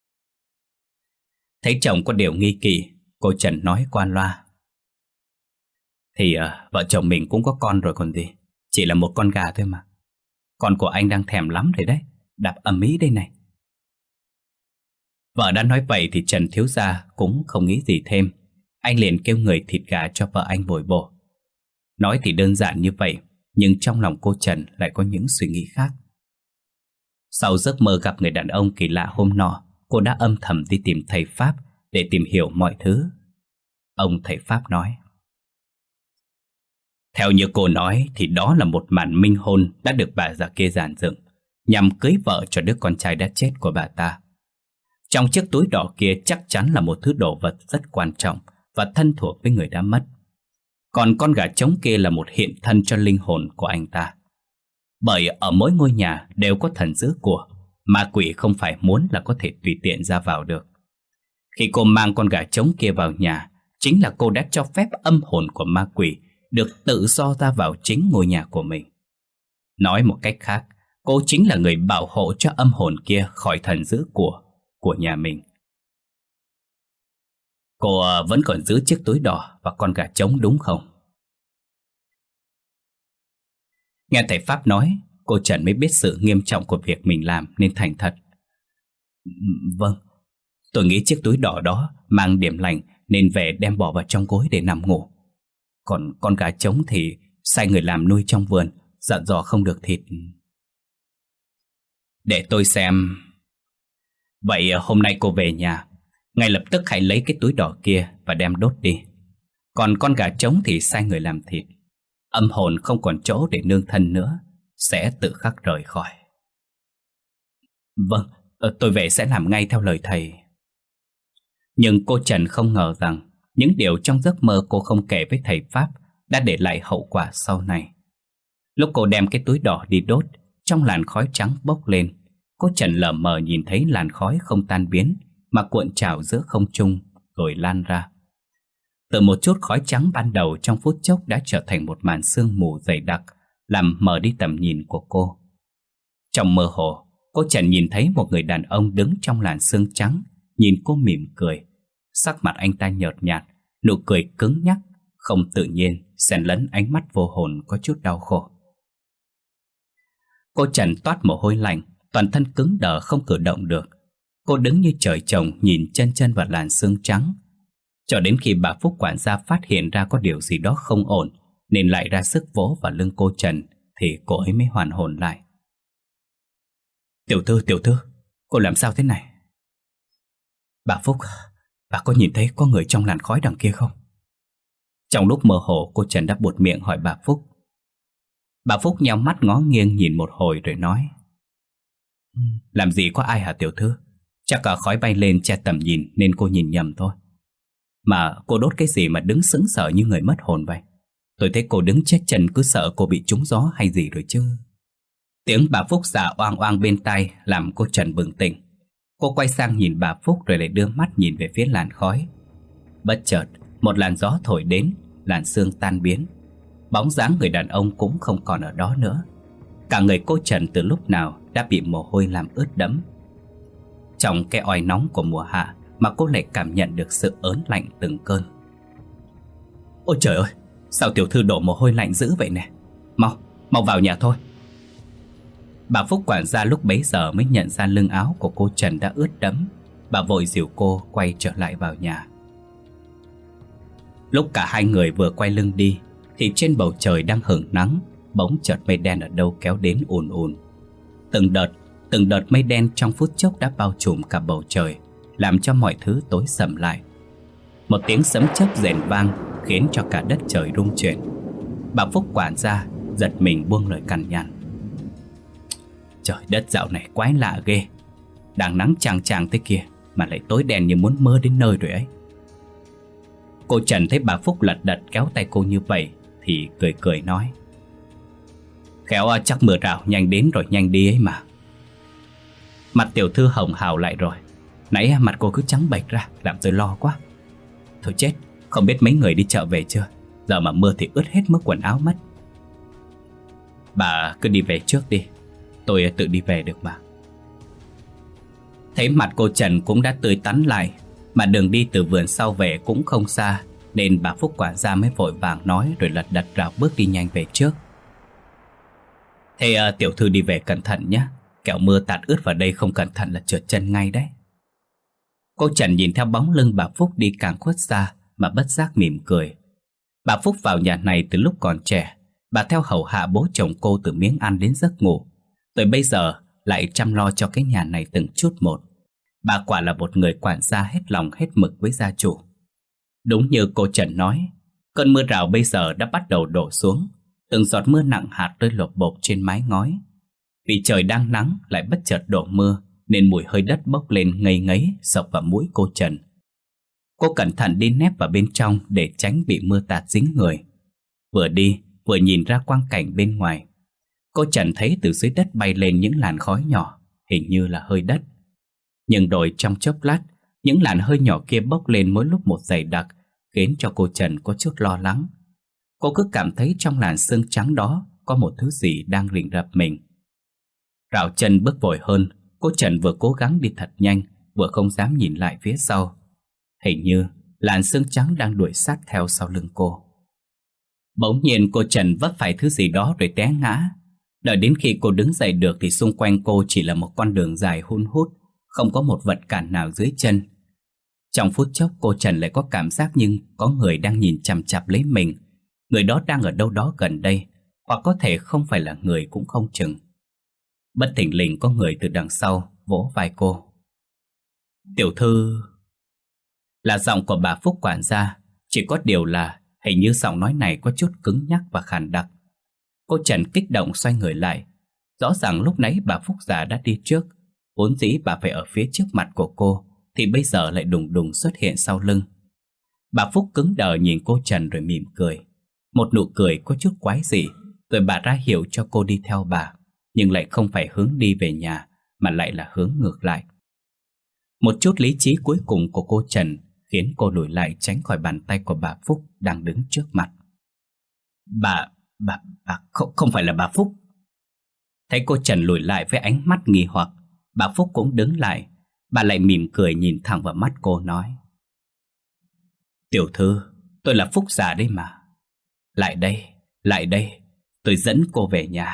Thấy chồng có điều nghi kỵ, cô Trần nói qua loa. Thì vợ chồng mình cũng có con rồi còn gì. Chỉ là một con gà thôi mà. Con của anh đang thèm lắm rồi đấy. Đạp ầm ĩ đây này. Vợ đã nói vậy thì Trần thiếu gia cũng không nghĩ gì thêm. Anh liền kêu người thịt gà cho vợ anh bồi bổ. Nói thì đơn giản như vậy, nhưng trong lòng cô Trần lại có những suy nghĩ khác. Sau giấc mơ gặp người đàn ông kỳ lạ hôm nọ, cô đã âm thầm đi tìm thầy Pháp để tìm hiểu mọi thứ. Ông thầy Pháp nói: theo như cô nói thì đó là một màn minh hôn đã được bà già kia dàn dựng nhằm cưới vợ cho đứa con trai đã chết của bà ta. Trong chiếc túi đỏ kia chắc chắn là một thứ đồ vật rất quan trọng và thân thuộc với người đã mất. Còn con gà trống kia là một hiện thân cho linh hồn của anh ta. Bởi ở mỗi ngôi nhà đều có thần giữ của, ma quỷ không phải muốn là có thể tùy tiện ra vào được. Khi cô mang con gà trống kia vào nhà, chính là cô đã cho phép âm hồn của ma quỷ được tự do ra vào chính ngôi nhà của mình. Nói một cách khác, cô chính là người bảo hộ cho âm hồn kia khỏi thần giữ của nhà mình. Cô vẫn còn giữ chiếc túi đỏ và con gà trống đúng không? Nghe thầy Pháp nói, cô Trần mới biết sự nghiêm trọng của việc mình làm nên thành thật. Vâng, tôi nghĩ chiếc túi đỏ đó mang điểm lành nên về đem bỏ vào trong gối để nằm ngủ. Còn con gà trống thì sai người làm nuôi trong vườn, dặn dò không được thịt. Để tôi xem. Vậy hôm nay cô về nhà, ngay lập tức hãy lấy cái túi đỏ kia và đem đốt đi. Còn con gà trống thì sai người làm thịt. Âm hồn không còn chỗ để nương thân nữa, sẽ tự khắc rời khỏi. Vâng, tôi về sẽ làm ngay theo lời thầy. Nhưng cô Trần không ngờ rằng những điều trong giấc mơ cô không kể với thầy Pháp đã để lại hậu quả sau này. Lúc cô đem cái túi đỏ đi đốt, trong làn khói trắng bốc lên, cô Trần lờ mờ nhìn thấy làn khói không tan biến mà cuộn trào giữa không trung rồi lan ra. Từ một chút khói trắng ban đầu trong phút chốc đã trở thành một màn sương mù dày đặc, làm mờ đi tầm nhìn của cô. Trong mơ hồ, cô Trần nhìn thấy một người đàn ông đứng trong làn sương trắng, nhìn cô mỉm cười. Sắc mặt anh ta nhợt nhạt, nụ cười cứng nhắc, không tự nhiên, xen lẫn ánh mắt vô hồn có chút đau khổ. Cô Trần toát mồ hôi lạnh, toàn thân cứng đờ không cử động được. Cô đứng như trời trồng nhìn chân chân vào làn sương trắng. Cho đến khi bà Phúc quản gia phát hiện ra có điều gì đó không ổn, nên lại ra sức vỗ vào lưng cô Trần, thì cô ấy mới hoàn hồn lại. Tiểu thư, cô làm sao thế này? Bà Phúc, bà có nhìn thấy có người trong làn khói đằng kia không? Trong lúc mơ hồ, cô Trần đã buột miệng hỏi bà Phúc. Bà Phúc nheo mắt ngó nghiêng nhìn một hồi rồi nói: làm gì có ai hả tiểu thư? Chắc cả khói bay lên che tầm nhìn nên cô nhìn nhầm thôi. Mà cô đốt cái gì mà đứng sững sờ như người mất hồn vậy? Tôi thấy cô đứng chết chân cứ sợ cô bị trúng gió hay gì rồi chứ. Tiếng bà Phúc dạ oang oang bên tai làm cô Trần bừng tỉnh. Cô quay sang nhìn bà Phúc rồi lại đưa mắt nhìn về phía làn khói. Bất chợt, một làn gió thổi đến, làn sương tan biến. Bóng dáng người đàn ông cũng không còn ở đó nữa. Cả người cô Trần từ lúc nào đã bị mồ hôi làm ướt đẫm. Trong cái oi nóng của mùa hạ mà cô lại cảm nhận được sự ớn lạnh từng cơn. Ôi trời ơi, sao tiểu thư đổ mồ hôi lạnh dữ vậy nè? Mau vào nhà thôi. Bà Phúc quản gia lúc bấy giờ mới nhận ra lưng áo của cô Trần đã ướt đẫm. Bà vội dìu cô quay trở lại vào nhà. Lúc cả hai người vừa quay lưng đi thì trên bầu trời đang hửng nắng, bỗng chợt mây đen ở đâu kéo đến ùn ùn. Từng đợt mây đen trong phút chốc đã bao trùm cả bầu trời, làm cho mọi thứ tối sầm lại. Một tiếng sấm chớp rền vang khiến cho cả đất trời rung chuyển. Bà Phúc quản gia giật mình buông lời cằn nhằn: trời đất dạo này quái lạ ghê. Đang nắng chang chang thế kia mà lại tối đen như muốn mơ đến nơi rồi ấy. Cô Trần thấy bà Phúc lật đật kéo tay cô như vậy thì cười cười nói: khéo chắc mưa rào nhanh đến rồi nhanh đi ấy mà. Mặt tiểu thư hồng hào lại rồi. Nãy mặt cô cứ trắng bệch ra làm tôi lo quá. Thôi chết, Không biết mấy người đi chợ về chưa? Giờ mà mưa thì ướt hết mức quần áo mất. Bà cứ đi về trước đi, tôi tự đi về được mà. Thấy mặt cô Trần cũng đã tươi tắn lại, mà đường đi từ vườn sau về cũng không xa, nên bà Phúc quản gia mới vội vàng nói rồi lật đật rảo bước đi nhanh về trước. Thế tiểu thư đi về cẩn thận nhé, kẻo mưa tạt ướt vào đây không cẩn thận là trượt chân ngay đấy. Cô Trần nhìn theo bóng lưng bà Phúc đi càng khuất xa mà bất giác mỉm cười. Bà Phúc vào nhà này từ lúc còn trẻ, bà theo hầu hạ bố chồng cô từ miếng ăn đến giấc ngủ, tới bây giờ lại chăm lo cho cái nhà này từng chút một. Bà quả là một người quản gia hết lòng hết mực với gia chủ. Đúng như cô Trần nói, cơn mưa rào bây giờ đã bắt đầu đổ xuống, từng giọt mưa nặng hạt rơi lộp bộp trên mái ngói. Vì trời đang nắng lại bất chợt đổ mưa, nên mùi hơi đất bốc lên ngây ngấy xộc vào mũi cô Trần. Cô cẩn thận đi nép vào bên trong để tránh bị mưa tạt dính người. Vừa đi vừa nhìn ra quang cảnh bên ngoài. Cô Trần thấy từ dưới đất bay lên những làn khói nhỏ, hình như là hơi đất. Nhưng rồi trong chốc lát, những làn hơi nhỏ kia bốc lên mỗi lúc một dày đặc, khiến cho cô Trần có chút lo lắng. Cô cứ cảm thấy trong làn sương trắng đó có một thứ gì đang rình rập mình. Rảo chân bước vội hơn, cô Trần vừa cố gắng đi thật nhanh, vừa không dám nhìn lại phía sau. Hình như làn sương trắng đang đuổi sát theo sau lưng cô. Bỗng nhiên cô Trần vấp phải thứ gì đó rồi té ngã. Đợi đến khi cô đứng dậy được thì xung quanh cô chỉ là một con đường dài hun hút, không có một vật cản nào dưới chân. Trong phút chốc cô Trần lại có cảm giác như có người đang nhìn chằm chằm lấy mình. Người đó đang ở đâu đó gần đây, hoặc có thể không phải là người cũng không chừng. Bất thình lình có người từ đằng sau vỗ vai cô. Tiểu thư... Là giọng của bà Phúc quản gia, chỉ có điều là hình như giọng nói này có chút cứng nhắc và khàn đặc. Cô Trần kích động xoay người lại. Rõ ràng lúc nãy bà Phúc già đã đi trước, vốn dĩ bà phải ở phía trước mặt của cô, thì bây giờ lại đùng đùng xuất hiện sau lưng. Bà Phúc cứng đờ nhìn cô Trần rồi mỉm cười. Một nụ cười có chút quái dị, rồi bà ra hiệu cho cô đi theo bà, nhưng lại không phải hướng đi về nhà, mà lại là hướng ngược lại. Một chút lý trí cuối cùng của cô Trần khiến cô lùi lại tránh khỏi bàn tay của bà Phúc đang đứng trước mặt. Bà không phải là bà Phúc. Thấy cô Trần lùi lại với ánh mắt nghi hoặc, bà Phúc cũng đứng lại. Bà lại mỉm cười nhìn thẳng vào mắt cô nói: Tiểu thư, tôi là Phúc già đấy mà. Lại đây, tôi dẫn cô về nhà.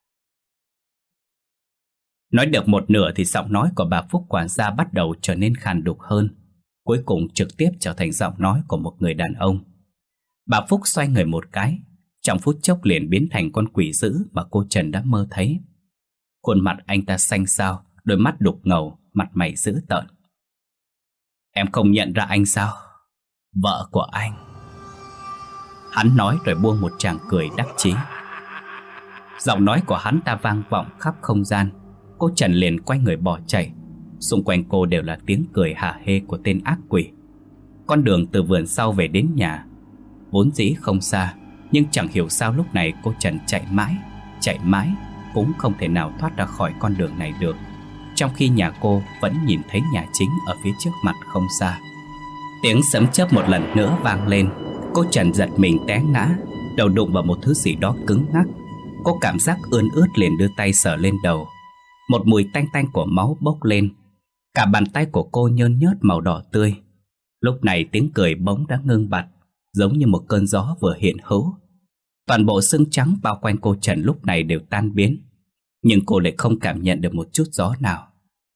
Nói được một nửa thì giọng nói của bà Phúc quản gia bắt đầu trở nên khàn đục hơn, cuối cùng trực tiếp trở thành giọng nói của một người đàn ông. Bà Phúc xoay người một cái, trong phút chốc liền biến thành con quỷ dữ mà cô Trần đã mơ thấy. Khuôn mặt anh ta xanh xao, đôi mắt đục ngầu, mặt mày dữ tợn. Em không nhận ra anh sao? Vợ của anh. Hắn nói rồi buông một tràng cười đắc chí. Giọng nói của hắn ta vang vọng khắp không gian. Cô Trần liền quay người bỏ chạy. Xung quanh cô đều là tiếng cười hả hê của tên ác quỷ. Con đường từ vườn sau về đến nhà vốn dĩ không xa, nhưng chẳng hiểu sao lúc này cô Trần chạy mãi cũng không thể nào thoát ra khỏi con đường này được, trong khi nhà cô vẫn nhìn thấy nhà chính ở phía trước mặt không xa. Tiếng sấm chớp một lần nữa vang lên. Cô Trần giật mình té ngã, đầu đụng vào một thứ gì đó cứng ngắc. Cô cảm giác ươn ướt liền đưa tay sờ lên đầu. Một mùi tanh tanh của máu bốc lên. Cả bàn tay của cô nhơn nhớt màu đỏ tươi. Lúc này tiếng cười bỗng đã ngưng bặt, giống như một cơn gió vừa hiện hữu. Toàn bộ sương trắng bao quanh cô Trần lúc này đều tan biến, nhưng cô lại không cảm nhận được một chút gió nào.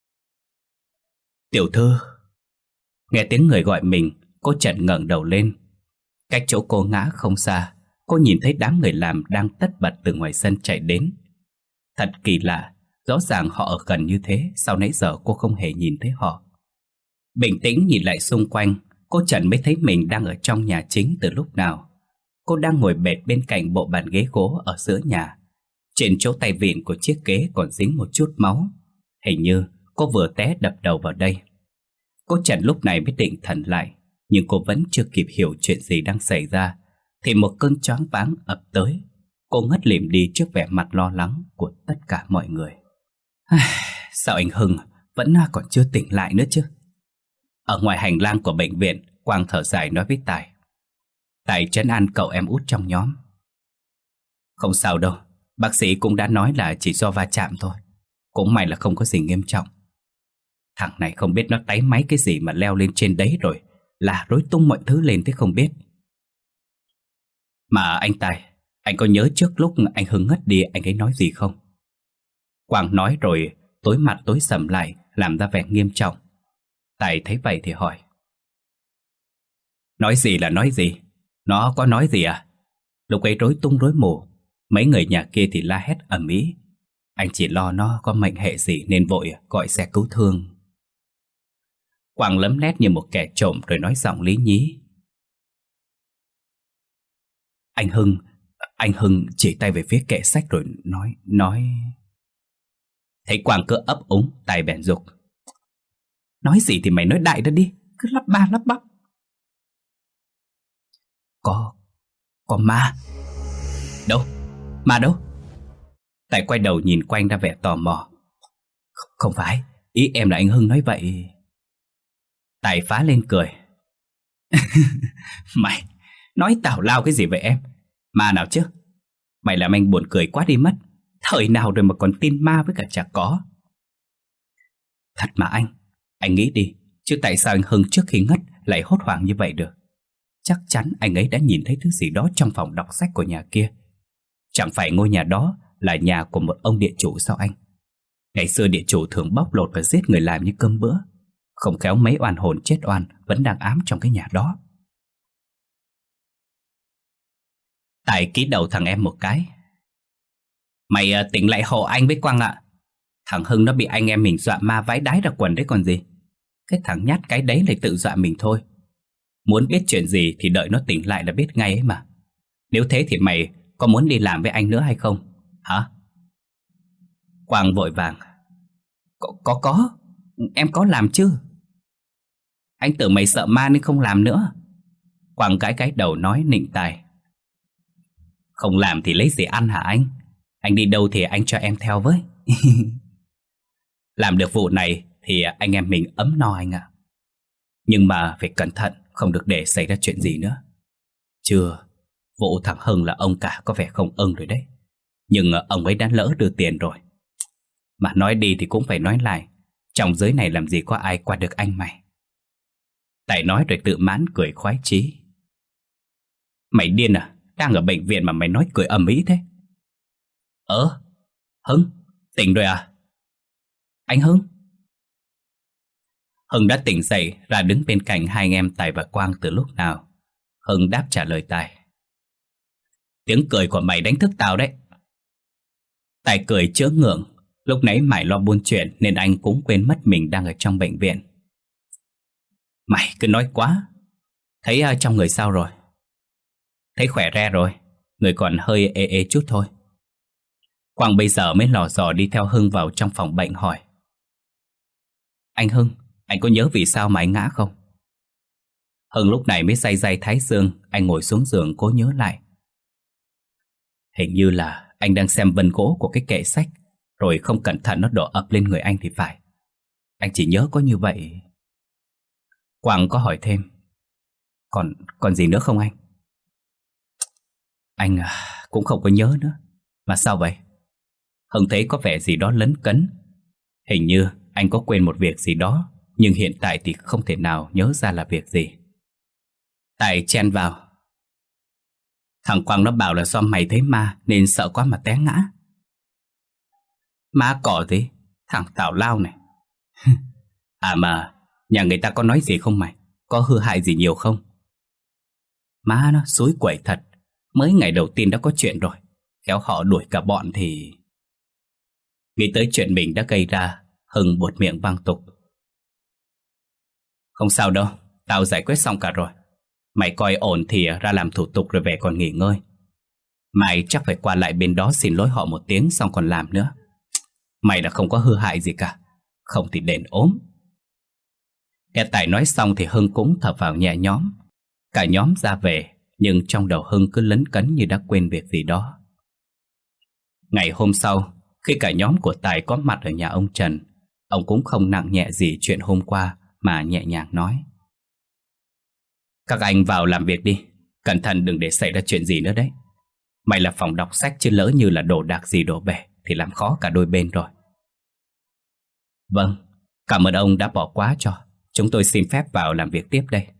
Tiểu thư. Nghe tiếng người gọi mình, cô Trần ngẩng đầu lên. Cách chỗ cô ngã không xa, cô nhìn thấy đám người làm đang tất bật từ ngoài sân chạy đến. Thật kỳ lạ, rõ ràng họ ở gần như thế, sao nãy giờ cô không hề nhìn thấy họ. Bình tĩnh nhìn lại xung quanh, cô Trần mới thấy mình đang ở trong nhà chính từ lúc nào. Cô đang ngồi bệt bên cạnh bộ bàn ghế gỗ ở giữa nhà. Trên chỗ tay vịn của chiếc ghế còn dính một chút máu. Hình như cô vừa té đập đầu vào đây. Cô Trần lúc này mới định thần lại, nhưng cô vẫn chưa kịp hiểu chuyện gì đang xảy ra thì một cơn choáng váng ập tới. Cô ngất lịm đi trước vẻ mặt lo lắng của tất cả mọi người. Sao anh Hưng vẫn còn chưa tỉnh lại nữa chứ? Ở ngoài hành lang của bệnh viện, Quang thở dài nói với Tài: Tài trấn an cậu em út trong nhóm. Không sao đâu, bác sĩ cũng đã nói là chỉ do va chạm thôi. Cũng may là không có gì nghiêm trọng. Thằng này không biết nó táy máy cái gì mà leo lên trên đấy rồi là rối tung mọi thứ lên thế không biết. Mà anh Tài, anh có nhớ trước lúc anh Hưng ngất đi anh ấy nói gì không? Quang nói rồi tối mặt tối sầm lại, làm ra vẻ nghiêm trọng. Tài thấy vậy thì hỏi. Nói gì là nói gì? Nó có nói gì à? Lúc ấy rối tung rối mù, mấy người nhà kia thì la hét ầm ĩ. Anh chỉ lo nó có mệnh hệ gì nên vội gọi xe cứu thương. Quang lấm lét như một kẻ trộm rồi nói giọng lý nhí. Anh Hưng chỉ tay về phía kệ sách rồi nói. Thấy Quang cứ ấp úng, Tài bèn giục. Nói gì thì mày nói đại ra đi, cứ lắp ba lắp bắp. Có ma. Đâu? Ma đâu? Tài quay đầu nhìn quanh ra vẻ tò mò. Không phải, ý em là anh Hưng nói vậy. Tài phá lên cười. Mày nói tào lao cái gì vậy em? Ma nào chứ? Mày làm anh buồn cười quá đi mất. Thời nào rồi mà còn tin ma với cả chả có. Thật mà anh nghĩ đi, chứ tại sao anh Hưng trước khi ngất lại hốt hoảng như vậy được? Chắc chắn anh ấy đã nhìn thấy thứ gì đó trong phòng đọc sách của nhà kia. Chẳng phải ngôi nhà đó là nhà của một ông địa chủ sao anh? Ngày xưa địa chủ thường bóc lột và giết người làm như cơm bữa. Không khéo mấy oan hồn chết oan vẫn đang ám trong cái nhà đó. Tài ký đầu thằng em một cái. Mày tỉnh lại hộ anh với Quang ạ. Thằng Hưng nó bị anh em mình dọa ma vãi đái ra quần đấy còn gì. Cái thằng nhát cái đấy lại tự dọa mình thôi. Muốn biết chuyện gì thì đợi nó tỉnh lại là biết ngay ấy mà. Nếu thế thì mày có muốn đi làm với anh nữa hay không? Hả? Quang vội vàng. Có. Em có làm chứ. Anh tưởng mày sợ ma nên không làm nữa. Quang cái đầu nói nịnh Tài. Không làm thì lấy gì ăn hả anh? Anh đi đâu thì anh cho em theo với. Làm được vụ này thì anh em mình ấm no anh ạ. Nhưng mà phải cẩn thận, không được để xảy ra chuyện gì nữa. Chưa, vụ thằng Hưng là ông cả có vẻ không ưng rồi đấy. Nhưng ông ấy đã lỡ đưa tiền rồi. Mà nói đi thì cũng phải nói lại, trong giới này làm gì có ai qua được anh mày. Tài nói rồi tự mãn cười khoái chí. Mày điên à? Đang ở bệnh viện mà mày nói cười ầm ĩ thế. Hưng, tỉnh rồi à? Anh Hưng? Hưng đã tỉnh dậy ra đứng bên cạnh hai anh em Tài và Quang từ lúc nào. Hưng đáp trả lời Tài. Tiếng cười của mày đánh thức tao đấy. Tài cười chữa ngượng. Lúc nãy mải lo buôn chuyện nên anh cũng quên mất mình đang ở trong bệnh viện. Mày cứ nói quá. Thấy trong người sao rồi? Thấy khỏe re rồi. Người còn hơi ê chút thôi. Quang bây giờ mới lò dò đi theo Hưng vào trong phòng bệnh hỏi. Anh Hưng, anh có nhớ vì sao mà anh ngã không? Hưng lúc này mới day thái dương. Anh ngồi xuống giường cố nhớ lại. Hình như là anh đang xem vân gỗ của cái kệ sách, rồi không cẩn thận nó đổ ập lên người anh thì phải. Anh chỉ nhớ có như vậy. Quang có hỏi thêm. Còn gì nữa không anh? Anh cũng không có nhớ nữa. Mà sao vậy? Hưng thấy có vẻ gì đó lấn cấn. Hình như anh có quên một việc gì đó, nhưng hiện tại thì không thể nào nhớ ra là việc gì. Tài chen vào. Thằng Quang nó bảo là do mày thấy ma nên sợ quá mà té ngã. Ma cỏ gì? Thằng tào lao này. À mà nhà người ta có nói gì không mày? Có hư hại gì nhiều không? Má nó xúi quẩy thật. Mới ngày đầu tiên đã có chuyện rồi. Khéo họ đuổi cả bọn thì... Nghĩ tới chuyện mình đã gây ra, Hưng buột miệng văng tục. Không sao đâu, tao giải quyết xong cả rồi. Mày coi ổn thì ra làm thủ tục rồi về còn nghỉ ngơi. Mày chắc phải qua lại bên đó xin lỗi họ một tiếng xong còn làm nữa. Mày là không có hư hại gì cả. Không thì đền ốm. Nghe Tài nói xong thì Hưng cũng thở vào nhẹ nhõm. Cả nhóm ra về, nhưng trong đầu Hưng cứ lấn cấn như đã quên việc gì đó. Ngày hôm sau, khi cả nhóm của Tài có mặt ở nhà ông Trần, ông cũng không nặng nhẹ gì chuyện hôm qua mà nhẹ nhàng nói. Các anh vào làm việc đi. Cẩn thận đừng để xảy ra chuyện gì nữa đấy. Mày là phòng đọc sách chứ lỡ như là đồ đạc gì đổ bể thì làm khó cả đôi bên rồi. Vâng, cảm ơn ông đã bỏ qua cho. Chúng tôi xin phép vào làm việc tiếp đây.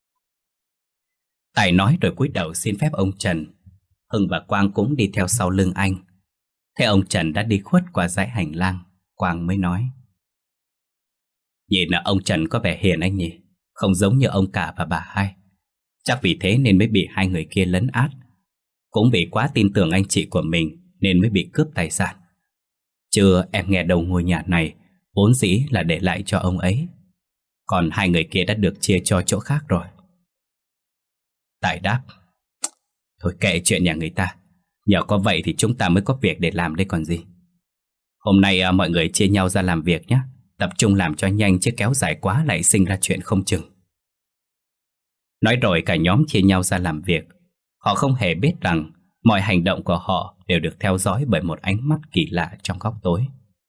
Tài nói rồi cúi đầu xin phép ông Trần. Hưng và Quang cũng đi theo sau lưng anh. Thế ông Trần đã đi khuất qua dãy hành lang, Quang mới nói: Nhìn là ông Trần có vẻ hiền anh nhỉ, không giống như ông cả và bà hai. Chắc vì thế nên mới bị hai người kia lấn át. Cũng vì quá tin tưởng anh chị của mình nên mới bị cướp tài sản. Chứ em nghe đâu ngôi nhà này vốn dĩ là để lại cho ông ấy. Còn hai người kia đã được chia cho chỗ khác rồi. Tài đáp: Thôi kệ chuyện nhà người ta. Nhờ có vậy thì chúng ta mới có việc để làm đây còn gì. Hôm nay mọi người chia nhau ra làm việc nhé. Tập trung làm cho nhanh chứ kéo dài quá lại sinh ra chuyện không chừng. Nói rồi cả nhóm chia nhau ra làm việc. Họ không hề biết rằng mọi hành động của họ đều được theo dõi bởi một ánh mắt kỳ lạ trong góc tối.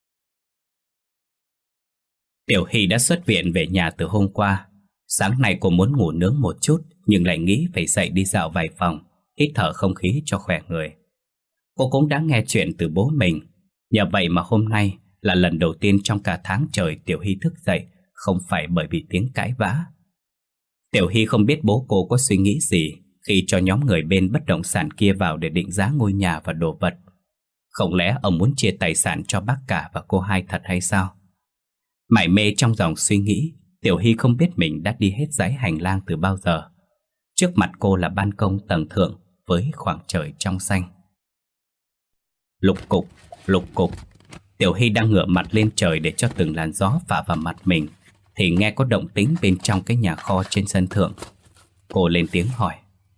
Tiểu Hy đã xuất viện về nhà từ hôm qua. Sáng nay cô muốn ngủ nướng một chút nhưng lại nghĩ phải dậy đi dạo vài vòng, hít thở không khí cho khỏe người. Cô cũng đã nghe chuyện từ bố mình. Nhờ vậy mà hôm nay là lần đầu tiên trong cả tháng trời Tiểu Hy thức dậy không phải bởi vì tiếng cãi vã. Tiểu Hy không biết bố cô có suy nghĩ gì khi cho nhóm người bên bất động sản kia vào để định giá ngôi nhà và đồ vật. Không lẽ ông muốn chia tài sản cho bác cả và cô hai thật hay sao? Mải mê trong dòng suy nghĩ, Tiểu Hy không biết mình đã đi hết dãy hành lang từ bao giờ. Trước mặt cô là ban công tầng thượng với khoảng trời trong xanh. Lục cục, Tiểu Hy đang ngửa mặt lên trời để cho từng làn gió phả vào mặt mình, thì nghe có động tĩnh bên trong cái nhà kho trên sân thượng. Cô lên tiếng hỏi: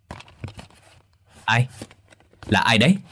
Ai? Là ai đấy?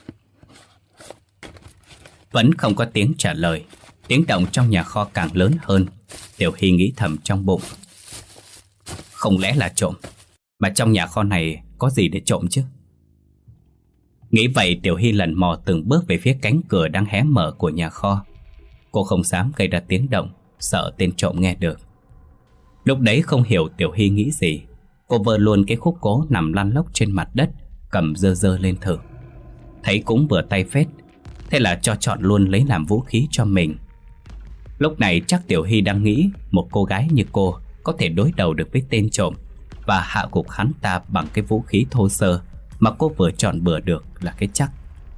Vẫn không có tiếng trả lời. Tiếng động trong nhà kho càng lớn hơn. Tiểu Hy nghĩ thầm trong bụng: Không lẽ là trộm? Mà trong nhà kho này có gì để trộm chứ? Nghĩ vậy Tiểu Hy lần mò từng bước về phía cánh cửa đang hé mở của nhà kho. Cô không dám gây ra tiếng động, sợ tên trộm nghe được. Lúc đấy không hiểu Tiểu Hy nghĩ gì, cô vơ luôn cái khúc gỗ nằm lăn lóc trên mặt đất, cầm dơ lên thử. Thấy cũng vừa tay phết, thế là cho chọn luôn lấy làm vũ khí cho mình. Lúc này chắc Tiểu Hy đang nghĩ một cô gái như cô có thể đối đầu được với tên trộm và hạ gục hắn ta bằng cái vũ khí thô sơ mà cô vừa chọn bừa được là cái chắc.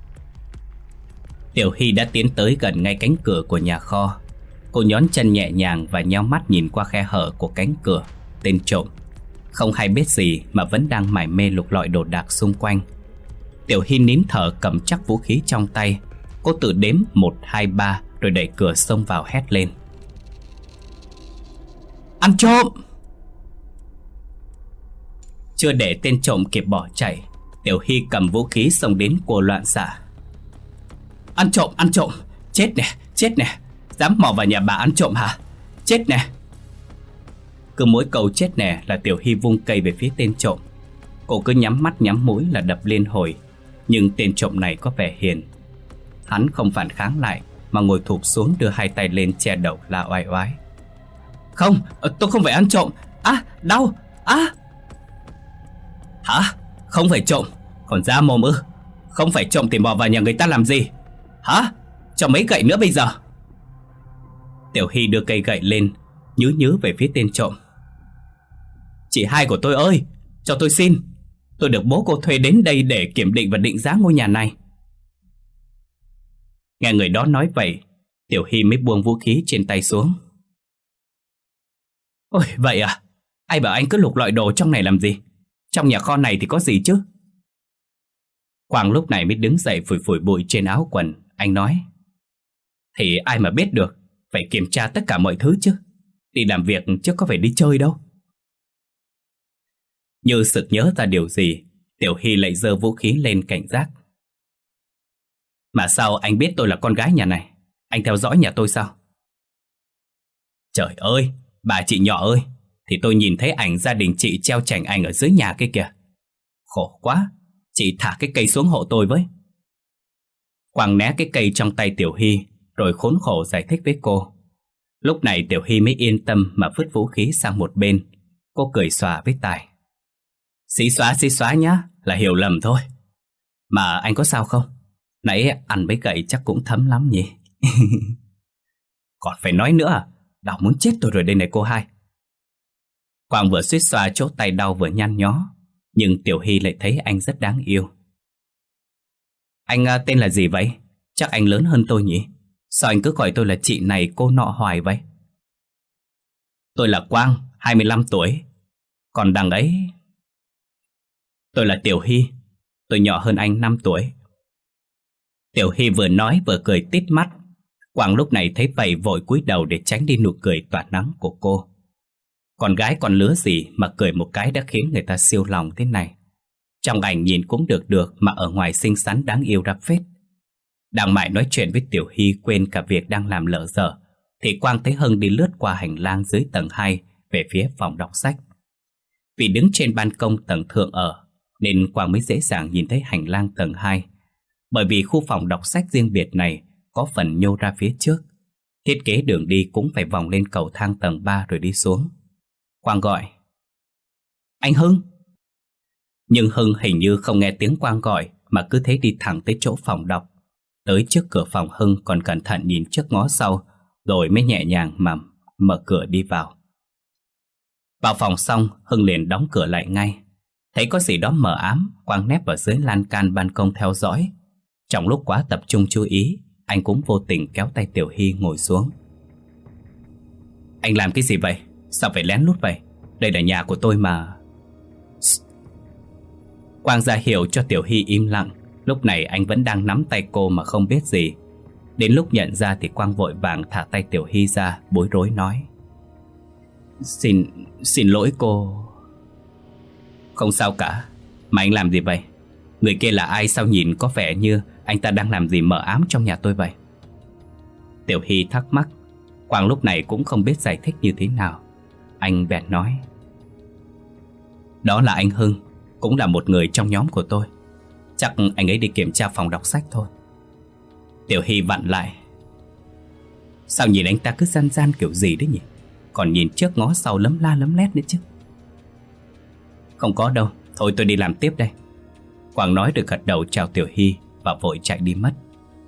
Tiểu Hy đã tiến tới gần ngay cánh cửa của nhà kho. Cô nhón chân nhẹ nhàng và nheo mắt nhìn qua khe hở của cánh cửa. Tên trộm không hay biết gì mà vẫn đang mải mê lục lọi đồ đạc xung quanh. Tiểu Hy nín thở cầm chắc vũ khí trong tay. Cô tự đếm 1, 2, 3 rồi đẩy cửa xông vào hét lên: Ăn trộm! Chưa để tên trộm kịp bỏ chạy, Tiểu Hy cầm vũ khí xông đến cô loạn xạ: Ăn trộm! Chết nè! Dám mò vào nhà bà ăn trộm hả? Chết nè! Cứ mỗi câu chết nè là Tiểu Hy vung cây về phía tên trộm. Cô cứ nhắm mắt nhắm mũi là đập liên hồi. Nhưng tên trộm này có vẻ hiền. Hắn không phản kháng lại mà ngồi thụp xuống đưa hai tay lên che đầu la oai oái: Không, tôi không phải ăn trộm. Đau. Hả? Không phải trộm? Còn ra mồm ư? Không phải trộm thì mò vào nhà người ta làm gì? Hả? Cho mấy gậy nữa bây giờ. Tiểu Hy đưa cây gậy lên, nhứ về phía tên trộm: Chị hai của tôi ơi, cho tôi xin. Tôi được bố cô thuê đến đây để kiểm định và định giá ngôi nhà này. Nghe người đó nói vậy, Tiểu Hy mới buông vũ khí trên tay xuống. Ôi vậy à? Ai bảo anh cứ lục lọi đồ trong này làm gì? Trong nhà kho này thì có gì chứ? Quang lúc này mới đứng dậy phủi phủi bụi trên áo quần. Anh nói: Thì ai mà biết được, phải kiểm tra tất cả mọi thứ chứ. Đi làm việc chứ có phải đi chơi đâu. Như sực nhớ ra điều gì, Tiểu Hy lại giơ vũ khí lên cảnh giác: Mà sao anh biết tôi là con gái nhà này? Anh theo dõi nhà tôi sao? Trời ơi, bà chị nhỏ ơi, thì tôi nhìn thấy ảnh gia đình chị treo chảnh ảnh ở dưới nhà kia kìa. Khổ quá, chị thả cái cây xuống hộ tôi với. Quang né cái cây trong tay Tiểu Hy rồi khốn khổ giải thích với cô. Lúc này Tiểu Hy mới yên tâm mà vứt vũ khí sang một bên. Cô cười xòa với Tài: Xí xóa nhá, là hiểu lầm thôi. Mà anh có sao không? Nãy ăn với gậy chắc cũng thấm lắm nhỉ? Còn phải nói nữa à? Đau muốn chết tôi rồi đây này cô hai. Quang vừa suýt xoa chỗ tay đau vừa nhăn nhó, nhưng Tiểu Hy lại thấy anh rất đáng yêu. Anh tên là gì vậy? Chắc anh lớn hơn tôi nhỉ? Sao anh cứ gọi tôi là chị này cô nọ hoài vậy? Tôi là Quang, 25 tuổi. Còn đằng ấy... Tôi là Tiểu Hy, tôi nhỏ hơn anh 5 tuổi. Tiểu Hy vừa nói vừa cười tít mắt. Quang lúc này thấy vậy vội cúi đầu để tránh đi nụ cười tỏa nắng của cô. Con gái còn lứa gì mà cười một cái đã khiến người ta siêu lòng thế này. Trong ảnh nhìn cũng được mà ở ngoài xinh xắn đáng yêu ra phết. Đang mải nói chuyện với Tiểu Hy quên cả việc đang làm lợ dở, thì Quang thấy Hưng đi lướt qua hành lang dưới tầng 2 về phía phòng đọc sách. Vì đứng trên ban công tầng thượng ở, nên Quang mới dễ dàng nhìn thấy hành lang tầng 2. Bởi vì khu phòng đọc sách riêng biệt này có phần nhô ra phía trước. Thiết kế đường đi cũng phải vòng lên cầu thang tầng 3 rồi đi xuống. Quang gọi: Anh Hưng! Nhưng Hưng hình như không nghe tiếng Quang gọi mà cứ thế đi thẳng tới chỗ phòng đọc. Tới trước cửa phòng Hưng còn cẩn thận nhìn trước ngó sau, rồi mới nhẹ nhàng mà mở cửa đi vào. Vào phòng xong, Hưng liền đóng cửa lại ngay. Thấy có gì đó mờ ám, Quang nép vào dưới lan can ban công theo dõi. Trong lúc quá tập trung chú ý, anh cũng vô tình kéo tay Tiểu Hy ngồi xuống. Anh làm cái gì vậy? Sao phải lén lút vậy? Đây là nhà của tôi mà. Quang ra hiệu cho Tiểu Hy im lặng. Lúc này anh vẫn đang nắm tay cô mà không biết gì. Đến lúc nhận ra thì Quang vội vàng thả tay Tiểu Hy ra, bối rối nói: Xin lỗi cô. Không sao cả. Mà anh làm gì vậy? Người kia là ai sao nhìn có vẻ như anh ta đang làm gì mờ ám trong nhà tôi vậy? Tiểu Hy thắc mắc. Quang lúc này cũng không biết giải thích như thế nào. Anh bèn nói: Đó là anh Hưng, cũng là một người trong nhóm của tôi. Chắc anh ấy đi kiểm tra phòng đọc sách thôi. Tiểu Hy vặn lại: Sao nhìn anh ta cứ gian gian kiểu gì đấy nhỉ? Còn nhìn trước ngó sau lấm la lấm lét nữa chứ. Không có đâu, thôi tôi đi làm tiếp đây. Quang nói được gật đầu chào Tiểu Hy và vội chạy đi mất.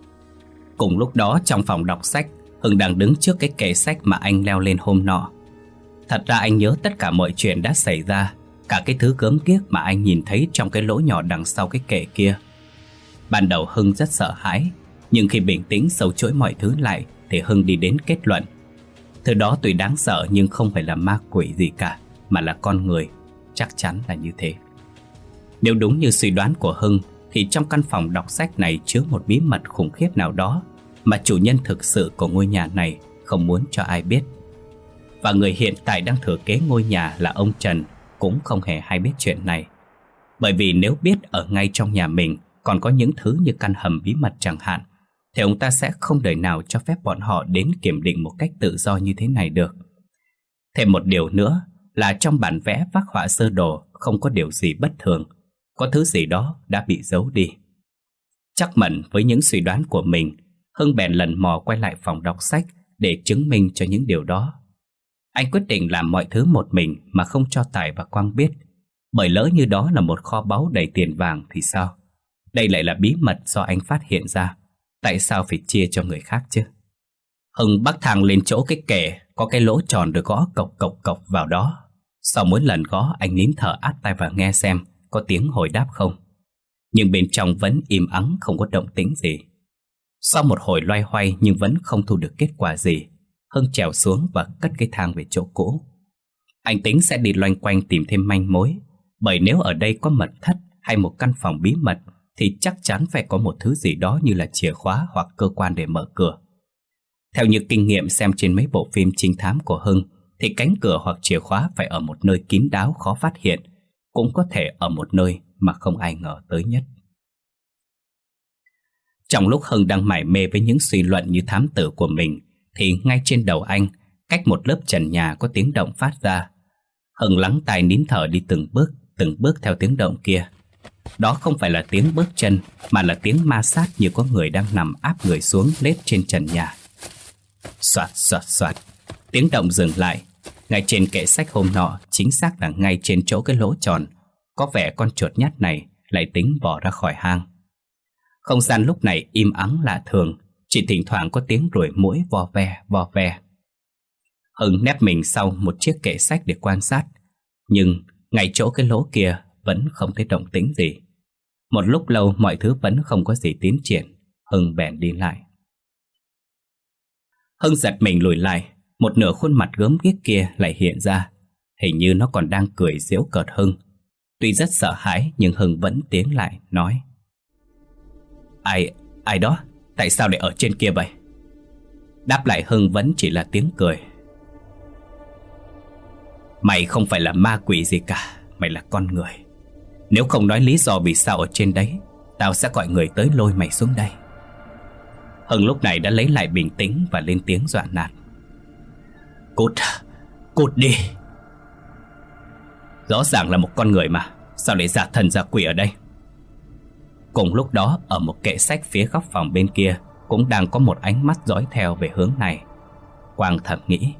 Cùng lúc đó trong phòng đọc sách, Hưng đang đứng trước cái kệ sách mà anh leo lên hôm nọ. Thật ra anh nhớ tất cả mọi chuyện đã xảy ra, cả cái thứ gớm ghiếc mà anh nhìn thấy trong cái lỗ nhỏ đằng sau cái kệ kia. Ban đầu Hưng rất sợ hãi, nhưng khi bình tĩnh sâu chuỗi mọi thứ lại thì Hưng đi đến kết luận: thứ đó tuy đáng sợ nhưng không phải là ma quỷ gì cả, mà là con người. Chắc chắn là như thế. Nếu đúng như suy đoán của Hưng thì trong căn phòng đọc sách này chứa một bí mật khủng khiếp nào đó mà chủ nhân thực sự của ngôi nhà này không muốn cho ai biết. Và người hiện tại đang thừa kế ngôi nhà là ông Trần cũng không hề hay biết chuyện này. Bởi vì nếu biết ở ngay trong nhà mình còn có những thứ như căn hầm bí mật chẳng hạn, thì ông ta sẽ không đời nào cho phép bọn họ đến kiểm định một cách tự do như thế này được. Thêm một điều nữa là trong bản vẽ phác họa sơ đồ không có điều gì bất thường, có thứ gì đó đã bị giấu đi. Chắc mẩn với những suy đoán của mình, Hưng bèn lần mò quay lại phòng đọc sách để chứng minh cho những điều đó. Anh quyết định làm mọi thứ một mình mà không cho Tài và Quang biết, bởi lỡ như đó là một kho báu đầy tiền vàng thì sao? Đây lại là bí mật do anh phát hiện ra, tại sao phải chia cho người khác chứ? Hưng bắc thang lên chỗ cái kệ có cái lỗ tròn được gõ cộc cộc cộc vào đó. Sau mỗi lần gõ, anh nín thở áp tai vào nghe xem có tiếng hồi đáp không. Nhưng bên trong vẫn im ắng, không có động tĩnh gì. Sau một hồi loay hoay nhưng vẫn không thu được kết quả gì, Hưng trèo xuống và cất cái thang về chỗ cũ. Anh tính sẽ đi loanh quanh tìm thêm manh mối, bởi nếu ở đây có mật thất hay một căn phòng bí mật thì chắc chắn phải có một thứ gì đó như là chìa khóa hoặc cơ quan để mở cửa. Theo như kinh nghiệm xem trên mấy bộ phim trinh thám của Hưng thì cánh cửa hoặc chìa khóa phải ở một nơi kín đáo khó phát hiện, cũng có thể ở một nơi mà không ai ngờ tới nhất. Trong lúc Hưng đang mải mê với những suy luận như thám tử của mình thì ngay trên đầu anh, cách một lớp trần nhà có tiếng động phát ra. Hưng lắng tai nín thở đi từng bước theo tiếng động kia. Đó không phải là tiếng bước chân mà là tiếng ma sát như có người đang nằm áp người xuống lết trên trần nhà. Soạt soạt soạt, tiếng động dừng lại. Ngay trên kệ sách hôm nọ, chính xác là ngay trên chỗ cái lỗ tròn, có vẻ con chuột nhắt này lại tính bỏ ra khỏi hang. Không gian lúc này im ắng lạ thường, chỉ thỉnh thoảng có tiếng ruồi muỗi vò ve. Hưng nép mình sau một chiếc kệ sách để quan sát, nhưng ngay chỗ cái lỗ kia vẫn không thấy động tĩnh gì. Một lúc lâu mọi thứ vẫn không có gì tiến triển, Hưng bèn đi lại. Hưng giật mình lùi lại, một nửa khuôn mặt gớm ghiếc kia lại hiện ra. Hình như nó còn đang cười giễu cợt Hưng. Tuy rất sợ hãi nhưng Hưng vẫn tiến lại nói: Ai đó? Tại sao lại ở trên kia vậy? Đáp lại Hưng vẫn chỉ là tiếng cười: Mày không phải là ma quỷ gì cả, mày là con người. Nếu không nói lý do vì sao ở trên đấy, tao sẽ gọi người tới lôi mày xuống đây. Hưng lúc này đã lấy lại bình tĩnh và lên tiếng dọa nạt: Cút đi. Rõ ràng là một con người mà, sao lại giả thần giả quỷ ở đây? Cùng lúc đó, ở một kệ sách phía góc phòng bên kia cũng đang có một ánh mắt dõi theo về hướng này. Quang thầm nghĩ: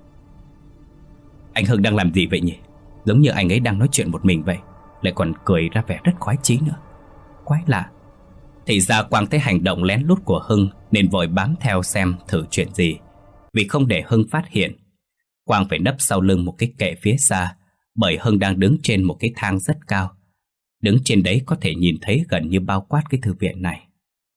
Anh Hưng đang làm gì vậy nhỉ? Giống như anh ấy đang nói chuyện một mình vậy, lại còn cười ra vẻ rất khoái chí nữa. Quái lạ. Thì ra Quang thấy hành động lén lút của Hưng nên vội bám theo xem thử chuyện gì. Vì không để Hưng phát hiện, Quang phải nấp sau lưng một cái kệ phía xa, bởi Hưng đang đứng trên một cái thang rất cao. Đứng trên đấy có thể nhìn thấy gần như bao quát cái thư viện này.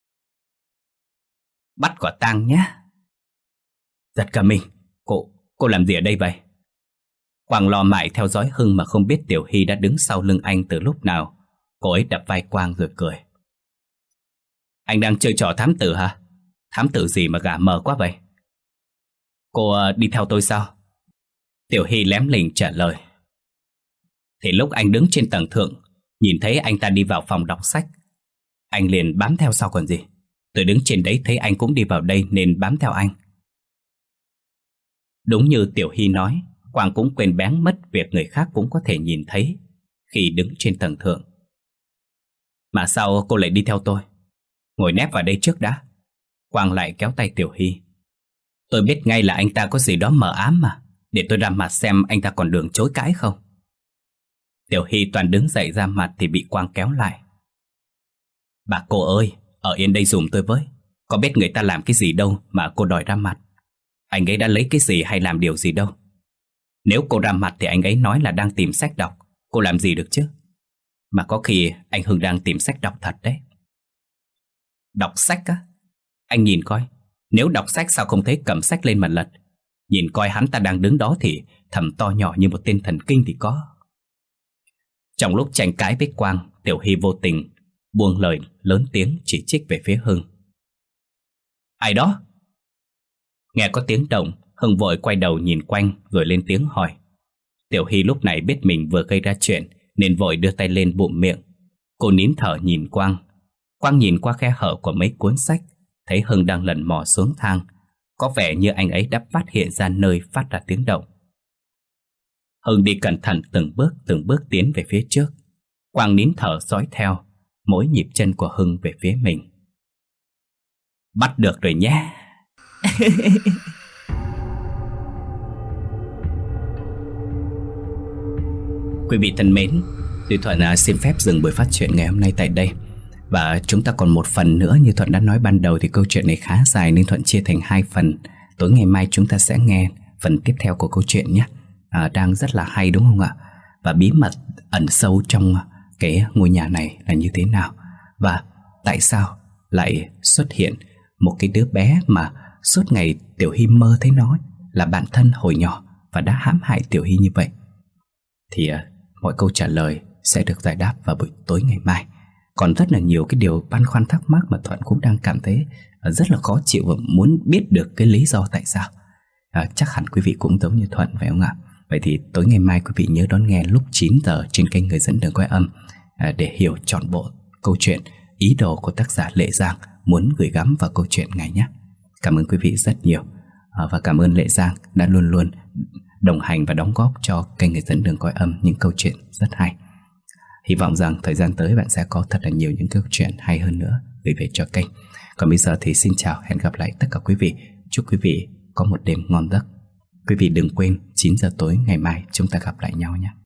Bắt quả tang nhé. Giật cả mình. Cô làm gì ở đây vậy? Quang lo mãi theo dõi Hưng mà không biết Tiểu Hy đã đứng sau lưng anh từ lúc nào. Cô ấy đập vai Quang rồi cười: Anh đang chơi trò thám tử hả? Thám tử gì mà gà mờ quá vậy? Cô đi theo tôi sao? Tiểu Hy lém lỉnh trả lời. Thì lúc anh đứng trên tầng thượng, nhìn thấy anh ta đi vào phòng đọc sách, anh liền bám theo sau còn gì. Tôi đứng trên đấy thấy anh cũng đi vào đây nên bám theo anh. Đúng như Tiểu Hy nói, Quang cũng quên bén mất việc người khác cũng có thể nhìn thấy khi đứng trên tầng thượng. Mà sao cô lại đi theo tôi? Ngồi nép vào đây trước đã. Quang lại kéo tay Tiểu Hy. Tôi biết ngay là anh ta có gì đó mờ ám mà, để tôi ra mặt xem anh ta còn đường chối cãi không. Tiểu Hy toàn đứng dậy ra mặt thì bị Quang kéo lại. Bà cô ơi, ở yên đây dùm tôi với. Có biết người ta làm cái gì đâu mà cô đòi ra mặt. Anh ấy đã lấy cái gì hay làm điều gì đâu. Nếu cô ra mặt thì anh ấy nói là đang tìm sách đọc, cô làm gì được chứ? Mà có khi anh Hưng đang tìm sách đọc thật đấy. Đọc sách á? Anh nhìn coi, nếu đọc sách sao không thấy cầm sách lên mà lật? Nhìn coi hắn ta đang đứng đó thì thầm to nhỏ như một tên thần kinh thì có. Trong lúc tranh cãi với Quang, Tiểu Hy vô tình buông lời lớn tiếng chỉ trích về phía Hưng. Ai đó? Nghe có tiếng động, Hưng vội quay đầu nhìn quanh rồi lên tiếng hỏi. Tiểu Hy lúc này biết mình vừa gây ra chuyện nên vội đưa tay lên bụm miệng. Cô nín thở nhìn Quang. Quang nhìn qua khe hở của mấy cuốn sách, thấy Hưng đang lần mò xuống thang. Có vẻ như anh ấy đã phát hiện ra nơi phát ra tiếng động. Hưng đi cẩn thận từng bước tiến về phía trước. Quang nín thở dõi theo mỗi nhịp chân của Hưng về phía mình. Bắt được rồi nhé. Quý vị thân mến, Duy Thuận xin phép dừng buổi phát truyện ngày hôm nay tại đây. Và chúng ta còn một phần nữa. Như Thuận đã nói ban đầu thì câu chuyện này khá dài nên Thuận chia thành 2 phần. Tối ngày mai chúng ta sẽ nghe phần tiếp theo của câu chuyện nhé. Đang rất là hay đúng không ạ? Và bí mật ẩn sâu trong cái ngôi nhà này là như thế nào? Và tại sao lại xuất hiện một cái đứa bé mà suốt ngày Tiểu Hy mơ thấy nó là bạn thân hồi nhỏ và đã hãm hại Tiểu Hy như vậy? Thì mọi câu trả lời sẽ được giải đáp vào buổi tối ngày mai. Còn rất là nhiều cái điều băn khoăn thắc mắc mà Thuận cũng đang cảm thấy rất là khó chịu và muốn biết được cái lý do tại sao. Chắc hẳn quý vị cũng giống như Thuận phải không ạ? Vậy thì tối ngày mai quý vị nhớ đón nghe lúc 9 giờ trên kênh Người Dẫn Đường Quay Âm để hiểu trọn bộ câu chuyện, ý đồ của tác giả Lệ Giang muốn gửi gắm vào câu chuyện này nhé. Cảm ơn quý vị rất nhiều và cảm ơn Lệ Giang đã luôn luôn đồng hành và đóng góp cho kênh Người Dẫn Đường Quay Âm những câu chuyện rất hay. Hy vọng rằng thời gian tới bạn sẽ có thật là nhiều những câu chuyện hay hơn nữa gửi về cho kênh. Còn bây giờ thì xin chào, hẹn gặp lại tất cả quý vị. Chúc quý vị có một đêm ngon giấc. Quý vị đừng quên 9 giờ tối ngày mai chúng ta gặp lại nhau nhé.